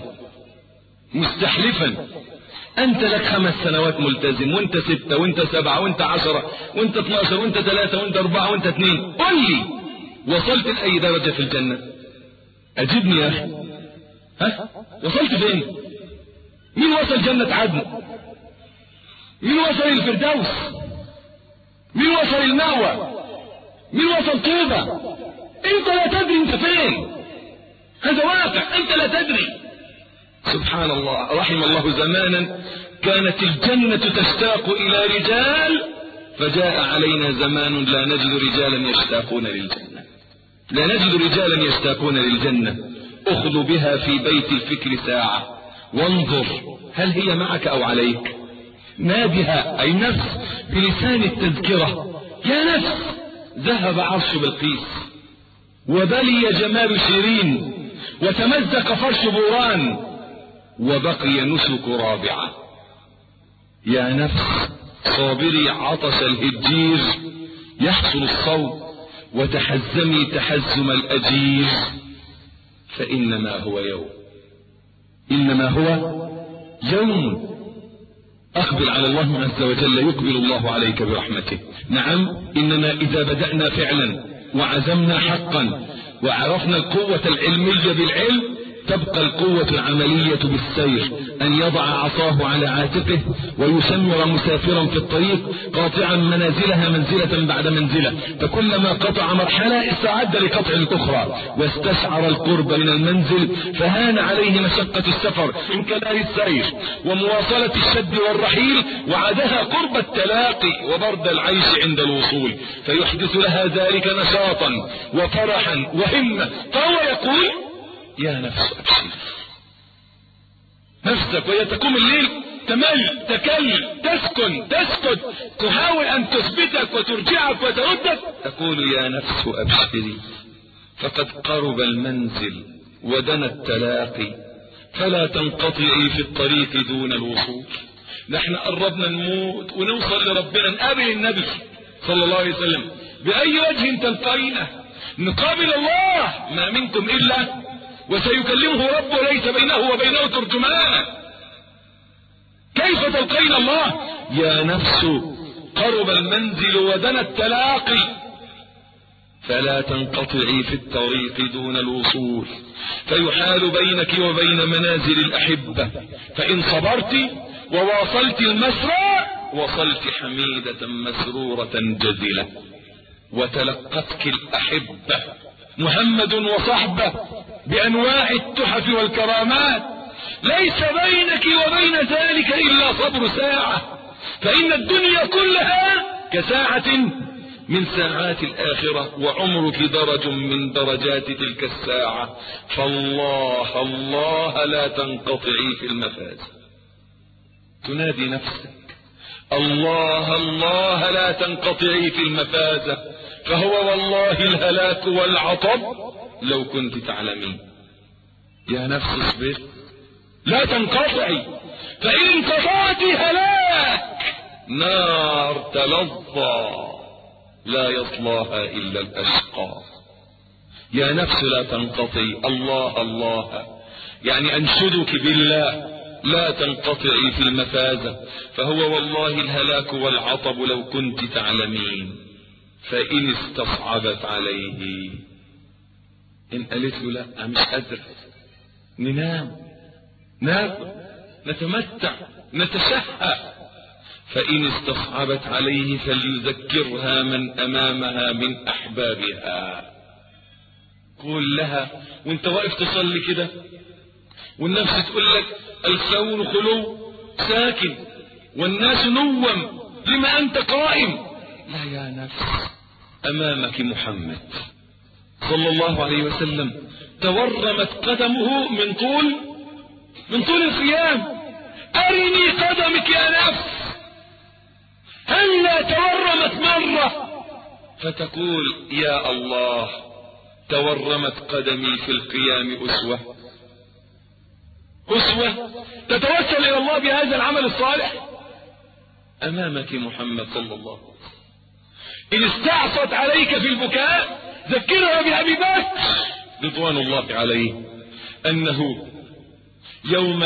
مستحلفا أنت لك خمس سنوات ملتزم، وأنت ستة، وأنت سبعة، وأنت عشرة، وأنت اثناشر، وأنت ثلاثة، وأنت أربعة، وأنت اثنين. قل لي وصلت لأي درجة في الجنة؟ أجبني يا أخي. ها؟ وصلت فين؟ مين وصل جنة عدن؟ مين وصل الفردوس؟ مين وصل المأوى؟ مين وصل طوبى؟ انت لا تدري انت فين. هذا واقع، انت لا تدري. سبحان الله. رحم الله زمانا كانت الجنة تشتاق الى رجال، فجاء علينا زمان لا نجد رجالا يشتاقون للجنة، لا نجد رجالا يشتاقون للجنة. اخذ بها في بيت الفكر ساعة وانظر هل هي معك او عليك. نادها اي نفس بلسان التذكرة: يا نفس ذهب عرش بلقيس وبلي جمال شيرين وتمزق فرش بوران وبقي نسك رابعة. يا نفس صابري عطش الهجير يحصل الصوت وتحزمي تحزم الأجير، فإنما هو يوم، إنما هو يوم. أقبل على الله عز وجل يقبل الله عليك برحمته. نعم، إننا إذا بدأنا فعلا وعزمنا حقا وعرفنا القوة العلمية بالعلم، تبقى القوة العملية بالسير، أن يضع عصاه على عاتقه ويسمر مسافرا في الطريق قاطعا منازلها منزلة بعد منزلة، فكلما قطع مرحلة استعد لقطع الأخرى واستشعر القرب من المنزل، فهان عليه مشقة السفر من كلام السير ومواصلة الشد والرحيل، وعادها قرب التلاقي وبرد العيش عند الوصول، فيحدث لها ذلك نشاطا وفرحا وهمة. فهو يقول: يا نفس أبشر. نفسك وهي تقوم الليل تمل تكل تسكن تسكت، تحاول أن تثبتك وترجعك وتردك، تقول: يا نفس أبشري فقد قرب المنزل ودنا التلاقي، فلا تنقطعي في الطريق دون الوصول. نحن قربنا نموت ونوصل لربنا، نقابل النبي صلى الله عليه وسلم. بأي وجه تلقينا؟ نقابل الله: ما منكم إلا وسيكلمه ربه ليس بينه وبينه ترجمان. كيف تلقين الله؟ يا نفس قرب المنزل ودنا التلاقي، فلا تنقطعي في الطريق دون الوصول، فيحال بينك وبين منازل الأحبة، فإن صبرت وواصلت المسرى وصلت حميدة مسرورة جزلة، وتلقتك الأحبة محمد وصحبه بأنواع التحف والكرامات، ليس بينك وبين ذلك إلا صبر ساعة، فإن الدنيا كلها كساعة من ساعات الآخرة، وعمرك درج من درجات تلك الساعة، فالله الله لا تنقطعي في المفاز. تنادي نفسك: الله الله لا تنقطعي في المفازة، فهو والله الهلاك والعطب لو كنت تعلمين. يا نفس اصبر لا تنقطعي، فإن انقطعت هلاك، نار تلظى لا يصلاها إلا الأشقى. يا نفس لا تنقطعي، الله الله يعني أنشدك بالله لا تنقطعي في المفازة، فهو والله الهلاك والعطب لو كنت تعلمين. فإن استصعبت عليه، إن قالت له: لا مش قادر، ننام ناكل نتمتع نتشهى، فإن استصعبت عليه فليذكرها من أمامها من أحبابها. قول لها وانت واقف تصلي كده والنفس تقول لك: الكون خلو ساكن والناس نوم، لما أنت قائم؟ لا يا نفس، أمامك محمد صلى الله عليه وسلم، تورمت قدمه من طول من طول القيام. أرني قدمك يا نفس، هلا تورمت مرة فتقول: يا الله تورمت قدمي في القيام أسوة أسوة تتوسل إلى الله بهذا العمل الصالح. أمامك محمد صلى الله عليه وسلم. إن استعصت عليك في البكاء ذكرها بأبي بكر رضوان الله عليه أنه يوم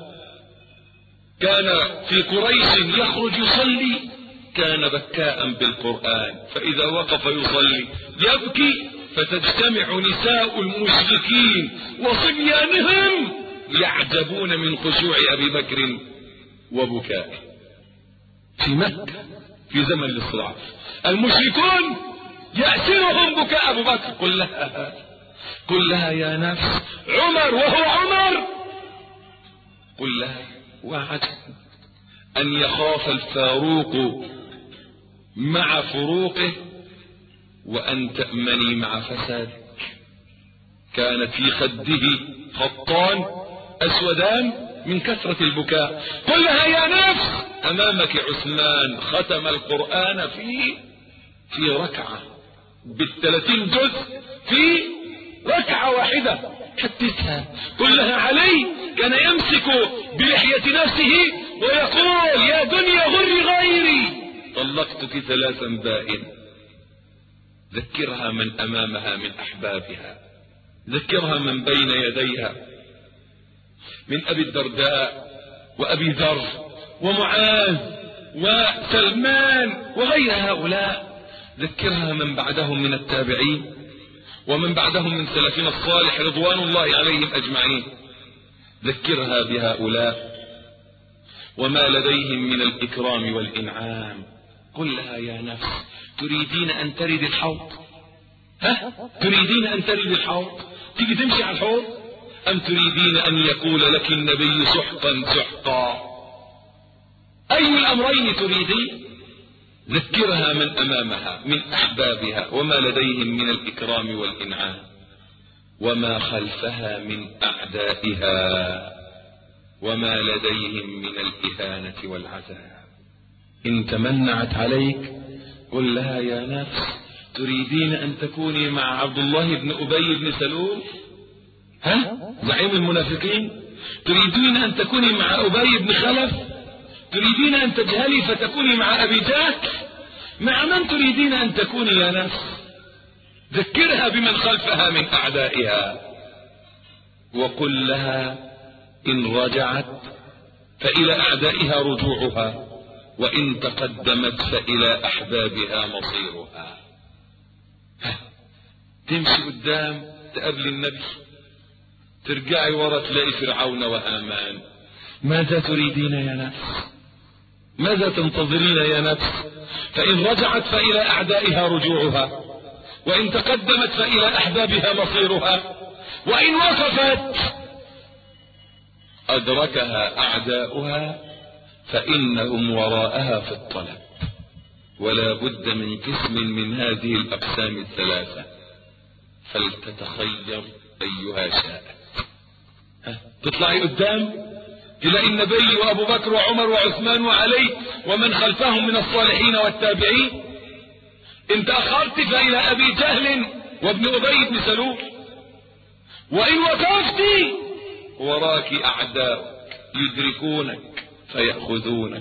كان في قريش يخرج يصلي كان بكاء بالقرآن، فإذا وقف يصلي يبكي، فتجتمع نساء المشركين وصبيانهم يعجبون من خشوع أبي بكر وبكائه في مكة في زمن الاستضعاف. المشركون يأسرهم بكاء أبو بكر. قل لها قل لها يا نفس عمر وهو عمر، قل لها وعجب أن يخاف الفاروق مع فروقه وأن تأمني مع فسادك. كانت في خده خطان أسودان من كثرة البكاء. قل لها يا نفس أمامك عثمان ختم القرآن في في ركعة بالثلاثين جزء في ركعة واحدة. حدثها. قل لها علي كان يمسك بلحية نفسه ويقول يا دنيا غري غيري طلقتك ثلاثا بائن. ذكرها من أمامها من أحبابها، ذكرها من بين يديها من أبي الدرداء وأبي ذر ومعاذ وسلمان وغير هؤلاء. ذكرها من بعدهم من التابعين ومن بعدهم من سلفنا الصالح رضوان الله عليهم أجمعين. ذكرها بهؤلاء وما لديهم من الإكرام والإنعام. قل لها يا نفس تريدين أن ترد الحوض؟ ها؟ تريدين أن ترد الحوض تيجي تمشي على الحوض، أم تريدين أن يقول لك النبي سحقا سحقا؟ أي الأمرين تريدين؟ ذكرها من أمامها من أحبابها وما لديهم من الإكرام والإنعام وما خلفها من أعدائها وما لديهم من الإهانة والعذاب. إن تمنعت عليك قل لها يا نفس تريدين أن تكوني مع عبد الله بن أبي بن سلول؟ ها؟ زعيم المنافقين. تريدين أن تكوني مع أبي بن خلف؟ تريدين أن تجهلي فتكوني مع أبي جهل؟ مع من تريدين أن تكوني يا نفس؟ ذكرها بمن خلفها من أعدائها وقل لها إن رجعت فإلى أعدائها رجوعها وإن تقدمت فإلى أحبابها مصيرها. تمشي قدام تقابل النبي، ترجعي ورا تلاقي فرعون وهامان. ماذا تريدين يا نفس؟ ماذا تنتظرين يا نفس؟ فإن رجعت فإلى أعدائها رجوعها وإن تقدمت فإلى أحبابها مصيرها وإن وقفت أدركها أعداؤها فإنهم وراءها في الطلب. ولا بد من قسم من هذه الأقسام الثلاثة فلتتخير أيها شاءت. تطلعي قدام تلاقي النبي وأبو بكر وعمر وعثمان وعلي ومن خلفهم من الصالحين والتابعين. إن تأخرت فإلى أبي جهل وابن أبي بن سلول. وإن وقفت وراك أعداؤك يدركونك فيأخذونك.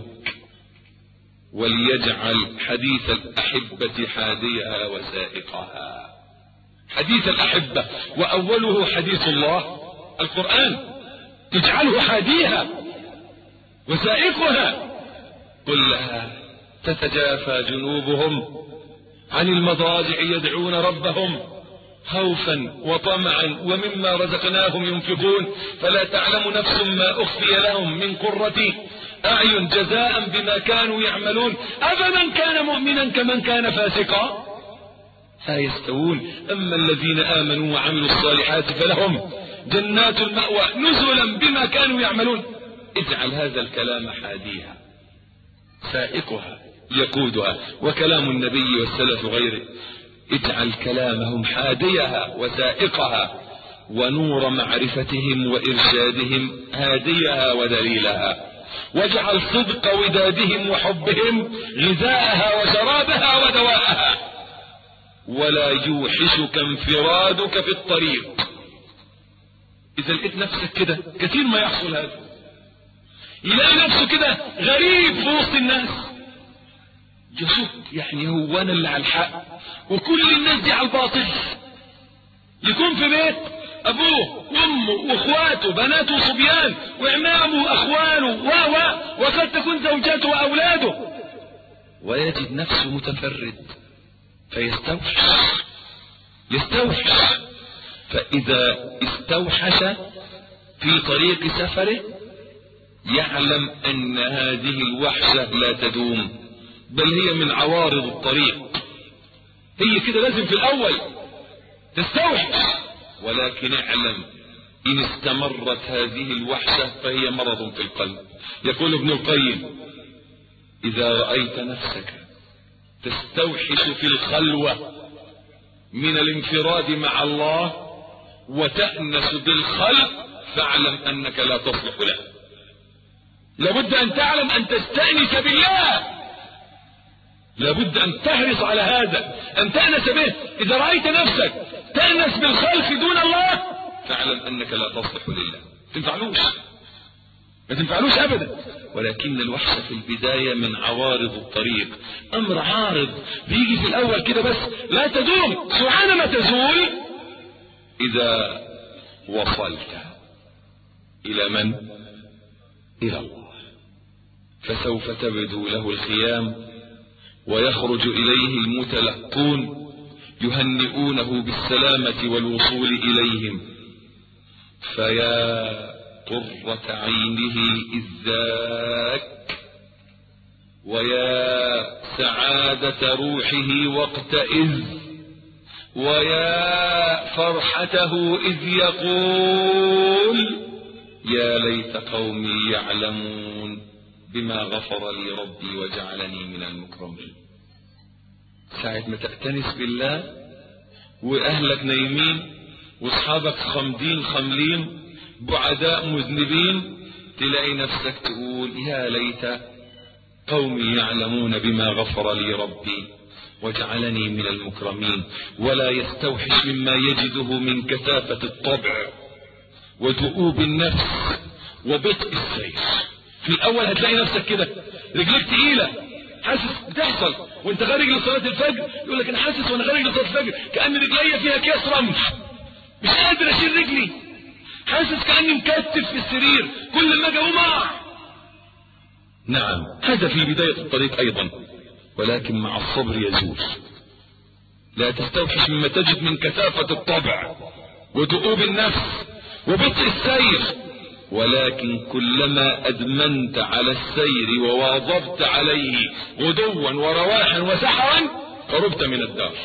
وليجعل حديث الأحبة حاديها وسائقها. حديث الأحبة وأوله حديث الله القرآن تجعله حاديها وسائقها. قل لها تتجافى جنوبهم عن المضاجع يدعون ربهم خوفا وطمعا ومما رزقناهم ينفقون فلا تعلم نفس ما أخفي لهم من قرة أعين جزاء بما كانوا يعملون أفمن كان مؤمنا كمن كان فاسقا لا يستوون. أما الذين آمنوا وعملوا الصالحات فلهم جنات المأوى نزلا بما كانوا يعملون. اجعل هذا الكلام حاديها سائقها يقودها. وكلام النبي والسلف غيره اجعل كلامهم حاديها وسائقها ونور معرفتهم وإرشادهم هاديها ودليلها. واجعل صدق ودادهم وحبهم غذاءها وشرابها ودواءها. ولا يوحشك انفرادك في الطريق. إذا لقيت نفسك كده كثير ما يحصل هذا، يلاقي نفسه كده غريب في وسط الناس. جسوت يعني هو أنا اللي على الحق وكل الناس دي على الباطل. يكون في بيت أبوه وأمه وأخواته بناته وصبيان وعمامه وأخواله و و وقد تكون زوجاته وأولاده ويجد نفسه متفرد فيستوحش يستوحش. فإذا استوحش في طريق سفره يعلم أن هذه الوحشة لا تدوم، بل هي من عوارض الطريق. هي كده لازم في الأول تستوحش، ولكن اعلم إن استمرت هذه الوحشة فهي مرض في القلب. يقول ابن القيم: إذا رأيت نفسك تستوحش في الخلوة من الانفراد مع الله وتأنس بالخلق فاعلم أنك لا تصلح له. لابد أن تعلم أن تستأنس بالله، لابد أن تحرص على هذا، أن تأنس به. إذا رأيت نفسك تأنس بالخلق دون الله فاعلم أنك لا تصلح لله، تنفعلوش ما تنفعلوش أبدا. ولكن الوحشة في البداية من عوارض الطريق، أمر عارض بيجي في الأول كده بس لا تدوم، سبحان ما تزول إذا وصلت إلى من؟ إلى الله، فسوف تبدو له الخيام ويخرج إليه المتلقون يهنئونه بالسلامة والوصول إليهم، فيا قرة عينه إذ ذاك ويا سعادة روحه وقتئذ ويا فرحته إذ يقول: يا ليت قومي يعلمون بما غفر لي ربي وجعلني من المكرمين. ساعة ما تأتنس بالله وأهلك نايمين واصحابك خمدين خملين بعداء مذنبين، تلاقي نفسك تقول: يا ليت قومي يعلمون بما غفر لي ربي وجعلني من المكرمين. ولا يستوحش مما يجده من كثافة الطبع ودؤوب النفس وبطء السير. في الأول هتلاقي نفسك كده رجلك تقيلة، حاسس بتحصل وانت خارج لصلاة الفجر، يقول لك: انا حاسس وانا خارج لصلاة الفجر كأن رجلي فيها اكياس رمل، مش قادر اشيل رجلي، حاسس كأني مكتف في السرير، كل ما اجي اقوم اقع. نعم، هذا في بداية الطريق ايضا، ولكن مع الصبر يزول. لا تستوحش مما تجد من كثافة الطبع ودؤوب النفس وبطء السير، ولكن كلما أدمنت على السير وواظبت عليه غدوا ورواحا وسحرا قربت من الدار.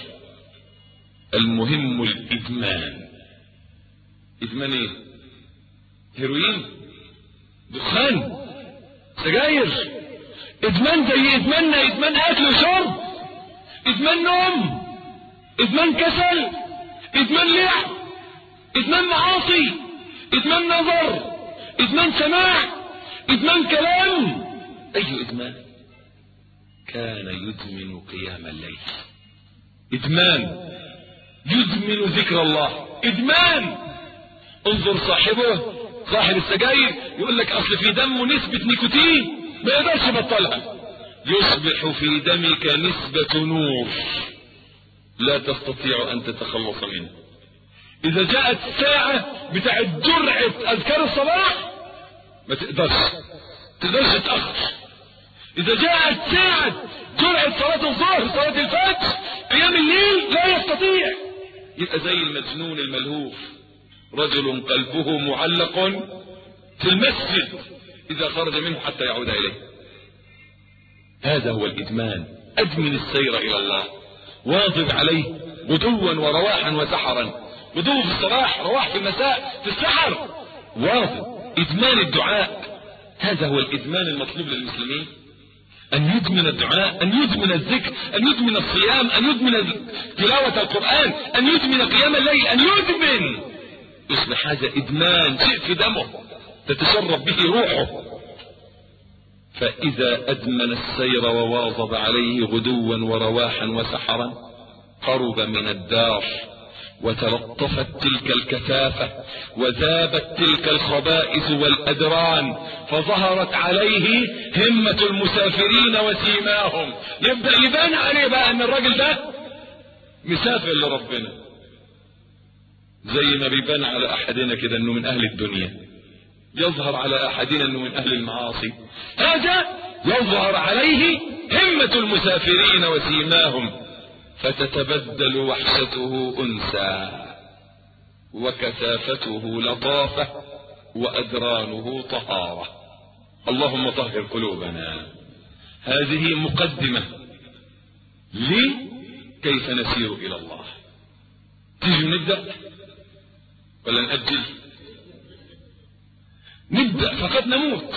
المهم الإدمان. إدمان إيه؟ هيروين، دخان، سجاير. إدمان زي إدماننا، إدمان أكل وشرب، إدمان نوم، إدمان كسل، إدمان لعب، إدمان معاصي، إدمان نظر، إدمان سماع، إدمان كلام. أي إدمان؟ كان يدمن قيام الليل، إدمان يدمن ذكر الله، إدمان. انظر صاحبه صاحب السجاير يقول لك: أصل في دمه نسبة نيكوتين ما يقدرش يبطلها. يصبح في دمك نسبة نور لا تستطيع أن تتخلص منه. إذا جاءت ساعة بتاعت جرعة أذكار الصباح ما تقدرش تقدرش تتأخر. إذا جاءت ساعة جرعة صلاة الظهر صلاة الفجر أيام الليل لا يستطيع. يبقى زي المجنون الملهوف، رجل قلبه معلق في المسجد إذا خرج منه حتى يعود إليه. هذا هو الإدمان. أدمن السير إلى الله، واظب عليه غدوا ورواحا وسحرا، غدو في الصباح، رواح في المساء، في السحر، واظب. إدمان الدعاء، هذا هو الإدمان المطلوب للمسلمين، أن يدمن الدعاء، أن يدمن الذكر، أن يدمن الصيام، أن يدمن تلاوة القرآن، أن يدمن قيام الليل، أن يدمن. يصبح هذا إدمان، شيء في دمه تتشرب به روحه. فإذا أدمن السير وواظب عليه غدوا ورواحا وسحرا قرب من الدار، وتلطفت تلك الكثافة وذابت تلك الخبائث والأدران، فظهرت عليه همة المسافرين وسيماهم. يبدأ يبان عليه بقى أن الراجل ده مسافر لربنا، زي ما بيبان على أحدنا كده أنه من أهل الدنيا، يظهر على أحدنا أنه من أهل المعاصي. هذا يظهر عليه همة المسافرين وسيماهم، فتتبدل وحشته أنسى وكثافته لطافة وأدرانه طهارة. اللهم طهر قلوبنا. هذه مقدمة لكيف نسير إلى الله. تيجي نبدأ ولا نأجل؟ نبدأ فقد نموت.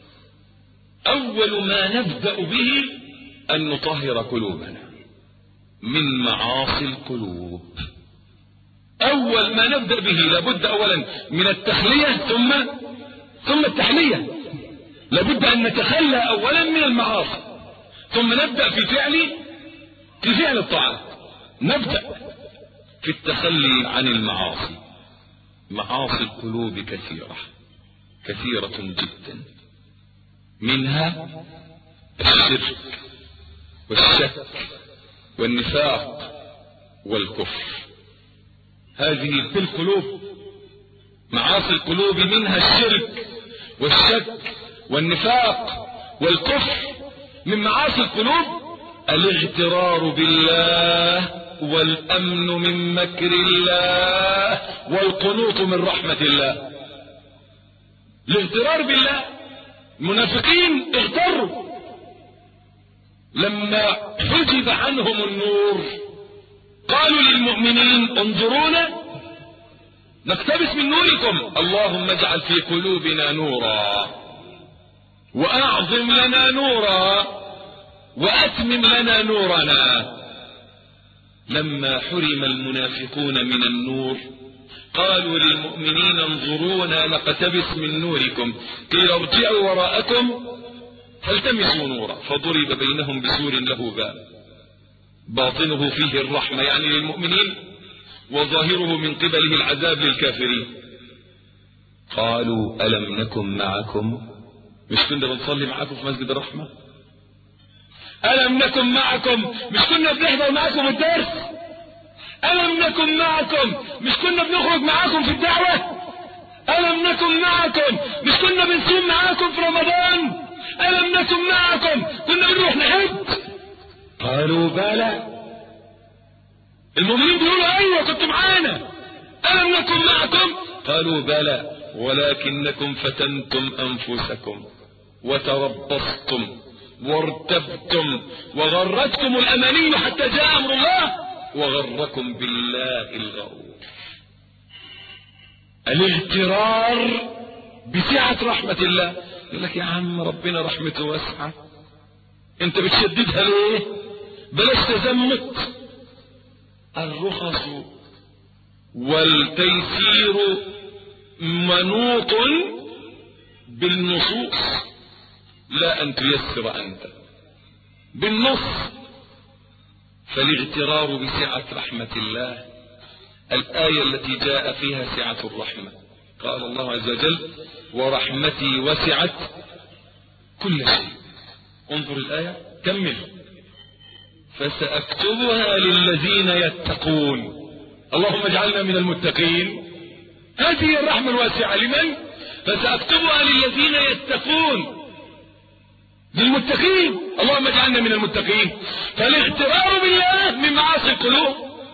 أول ما نبدأ به أن نطهر قلوبنا من معاصي القلوب. أول ما نبدأ به لابد أولا من التخلية ثم ثم التحلية. لابد أن نتخلى أولا من المعاصي ثم نبدأ في فعل في فعل الطاعات. نبدأ في التخلي عن المعاصي. معاصي القلوب كثيرة كثيرة جدا، منها الشرك والشك والنفاق والكفر. هذه في القلوب معاصي القلوب، منها الشرك والشك والنفاق والكفر. من معاصي القلوب الاغترار بالله والأمن من مكر الله والقنوط من رحمة الله. الاغترار بالله، المنافقين اغتروا لما حجب عنهم النور قالوا للمؤمنين انظرونا نقتبس من نوركم. اللهم اجعل في قلوبنا نورا وأعظم لنا نورا وأتمم لنا نورنا. لما حرم المنافقون من النور قالوا للمؤمنين انظرونا نقتبس من نوركم، قيل ارجعوا وراءكم فالتمسوا نورا فضرب بينهم بسور له باب باطنه فيه الرحمة يعني للمؤمنين وظاهره من قبله العذاب للكافرين. قالوا ألم نكن معكم؟ مش كنا بنصلي معكم في مسجد الرحمة؟ ألم نكن معكم؟ مش كنا بنحضر معكم الدرس؟ ألم نكن معكم؟ مش كنا بنخرج معكم في الدعوة؟ ألم نكن معكم؟ مش كنا بنصوم معكم في رمضان؟ ألم نكن معكم؟ كنا بنروح نحج؟ قالوا بلى. المؤمنين بيقولوا أيوة كنتوا معانا. ألم نكن معكم؟ قالوا بلى ولكنكم فتنتم أنفسكم وتربصتم وارتبتم وغرتكم الأماني حتى جاء أمر الله وغركم بالله الغرور. الاغترار بسعة رحمة الله. يقول لك يا عم ربنا رحمته واسعة، انت بتشددها ليه؟ بلاش تزمت. الرخص والتيسير منوط بالنصوص لا أن تيسر أنت بالنص. فالاغترار بسعة رحمة الله الآية التي جاء فيها سعة الرحمة. قال الله عز وجل ورحمتي وسعت كل شيء. انظر الآية كمل. فسأكتبها للذين يتقون. اللهم اجعلنا من المتقين. هذه الرحمة الواسعة لمن؟ فسأكتبها للذين يتقون، للمتقين. اللهم اجعلنا من المتقين. فالاغترار بالله من معاصي القلوب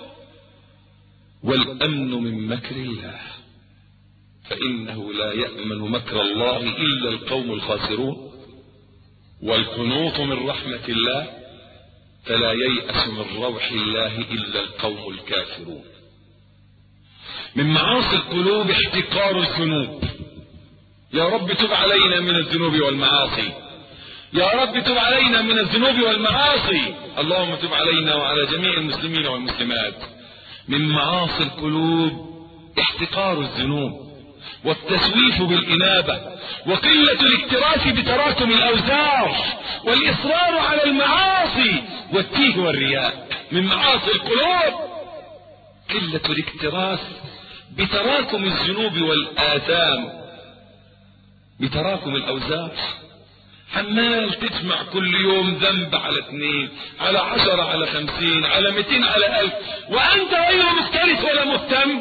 والأمن من مكر الله، فإنه لا يأمن مكر الله إلا القوم الخاسرون. والقنوط من رحمة الله، فلا ييأس من روح الله إلا القوم الكافرون. من معاصي القلوب احتقار الذنوب. يا رب تب علينا من الذنوب والمعاصي، يا رب تب علينا من الذنوب والمعاصي. اللهم تب علينا وعلى جميع المسلمين والمسلمات. من معاصي القلوب احتقار الذنوب والتسويف بالإنابة وقلة الاكتراث بتراكم الأوزار والإصرار على المعاصي والتيه والرياء. من معاصي القلوب قلة الاكتراث بتراكم الذنوب والآثام، بتراكم الأوزار. حمال تسمع كل يوم ذنب على اثنين على عشرة على خمسين على مئتين على ألف وأنت غير مكترث ولا مهتم.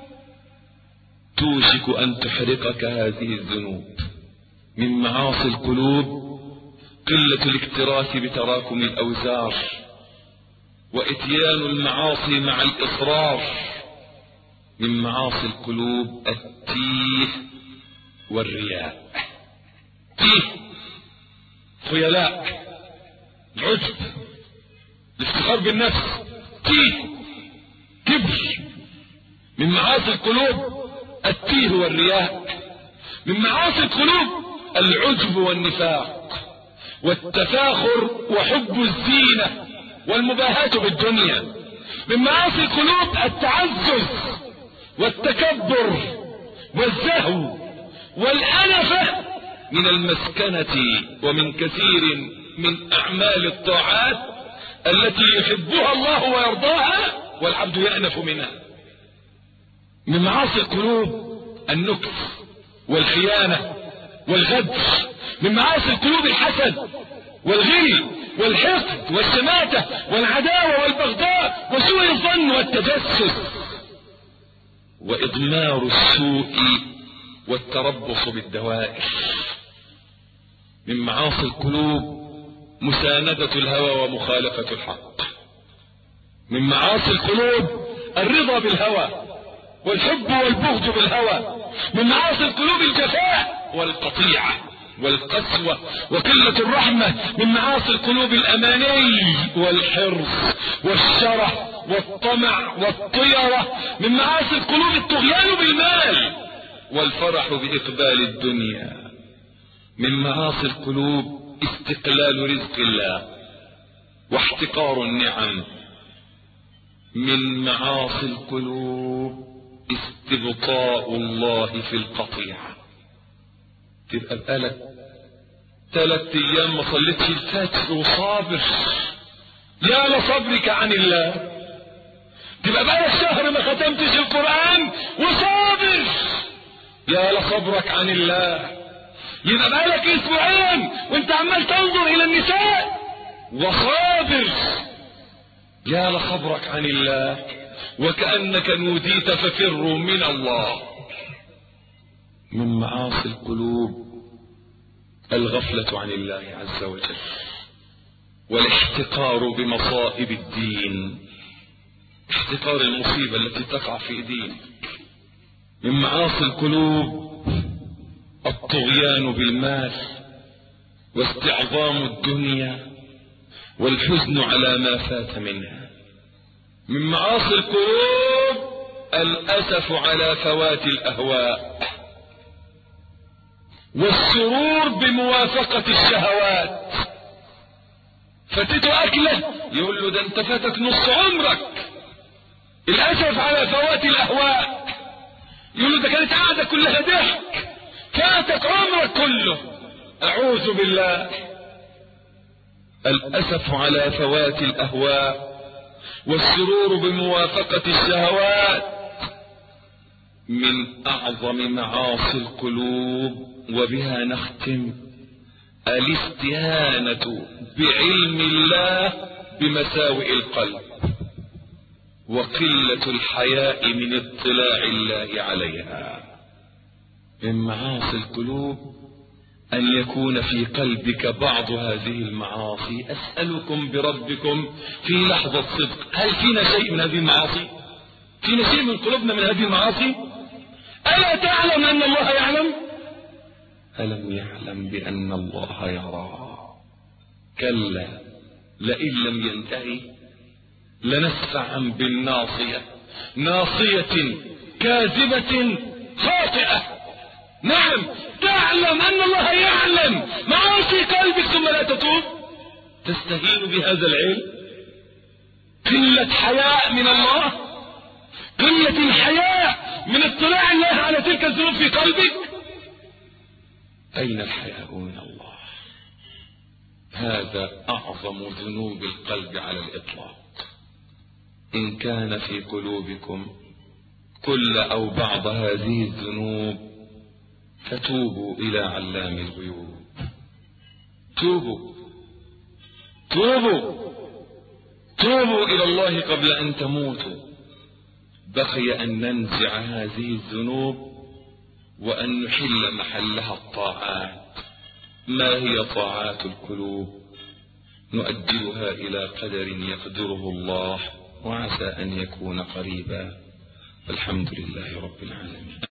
توشك أن تحرقك هذه الذنوب. من معاصي القلوب قلة الاكتراث بتراكم الأوزار وإتيان المعاصي مع الإصرار. من معاصي القلوب التيه والرياء. فيه خيلاء، العجب، الافتخار بالنفس، فيه كبر. من معاصي القلوب التيه والرياء. من معاصي القلوب العجب والنفاق والتفاخر وحب الزينة والمباهاة بالدنيا. من معاصي القلوب التعزز والتكبر والزهو والأنفة من المسكنة ومن كثير من أعمال الطاعات التي يحبها الله ويرضاها والعبد يأنف منها. من معاصي القلوب النكث والخيانة والغدر. من معاصي القلوب الحسد والغل والحقد والشماتة والعداوة والبغضاء وسوء الظن والتجسس وإضمار السوء والتربص بالدوائر. من معاصي القلوب مساندة الهوى ومخالفة الحق. من معاصي القلوب الرضا بالهوى والحب والبغض بالهوى. من معاصي القلوب الجفاء والقطيعة والقسوة وقلة الرحمة. من معاصي القلوب الأماني والحرص والشره والطمع والطيرة. من معاصي القلوب الطغيان بالمال والفرح بإقبال الدنيا. من معاصي القلوب استقلال رزق الله واحتقار النعم. من معاصي القلوب استبطاء الله في القطيعة. تبقى بقالك ثلاث ايام ما صليتش الفجر وصابر، يا لصبرك عن الله. تبقى بقالك شهر ما ختمتش القرآن وصابر، يا لصبرك عن الله. يبقى بقالك اسبوعين وانت عمال تنظر الى النساء وصابر، يا لصبرك عن الله. وكأنك نوديت ففروا من الله. من معاصي القلوب الغفلة عن الله عز وجل والاحتقار بمصائب الدين، احتقار المصيبة التي تقع في دينك. من معاصي القلوب الطغيان بالمال واستعظام الدنيا والحزن على ما فات منها. من معاصي القلوب الأسف على فوات الأهواء والسرور بموافقة الشهوات. فاتته أكلة يقول له ده انت فاتك نص عمرك. الأسف على فوات الأهواء يقول له ده كانت قاعدة كلها ضحك، فاتك عمرك كله. أعوذ بالله. الأسف على فوات الأهواء والسرور بموافقة الشهوات من أعظم معاصي القلوب. وبها نختم: الاستهانة بعلم الله بمساوئ القلب وقلة الحياء من اطلاع الله عليها. من معاصي القلوب أن يكون في قلبك بعض هذه المعاصي. أسألكم بربكم في لحظة صدق، هل فينا شيء من هذه المعاصي؟ فينا شيء من قلوبنا من هذه المعاصي؟ ألا تعلم أن الله يعلم؟ ألم يعلم بأن الله يرى؟ كلا لئن لم ينتهي لنسفعا بالناصية، ناصية كاذبة خاطئة. نعم تعلم أن الله يعلم معاصي قلبك ثم لا تتوب، تستهين بهذا العلم. قلة حياء من الله، قلة الحياء من اطلاع الله على تلك الذنوب في قلبك. أين الحياء من الله؟ هذا أعظم ذنوب القلب على الإطلاق. إن كان في قلوبكم كل أو بعض هذه الذنوب فتوبوا إلى علام الغيوب. توبوا توبوا توبوا إلى الله قبل أن تموتوا. بقي أن ننزع هذه الذنوب وأن نحل محلها الطاعات. ما هي طاعات القلوب؟ نؤجلها إلى قدر يقدره الله وعسى أن يكون قريبا. الحمد لله رب العالمين.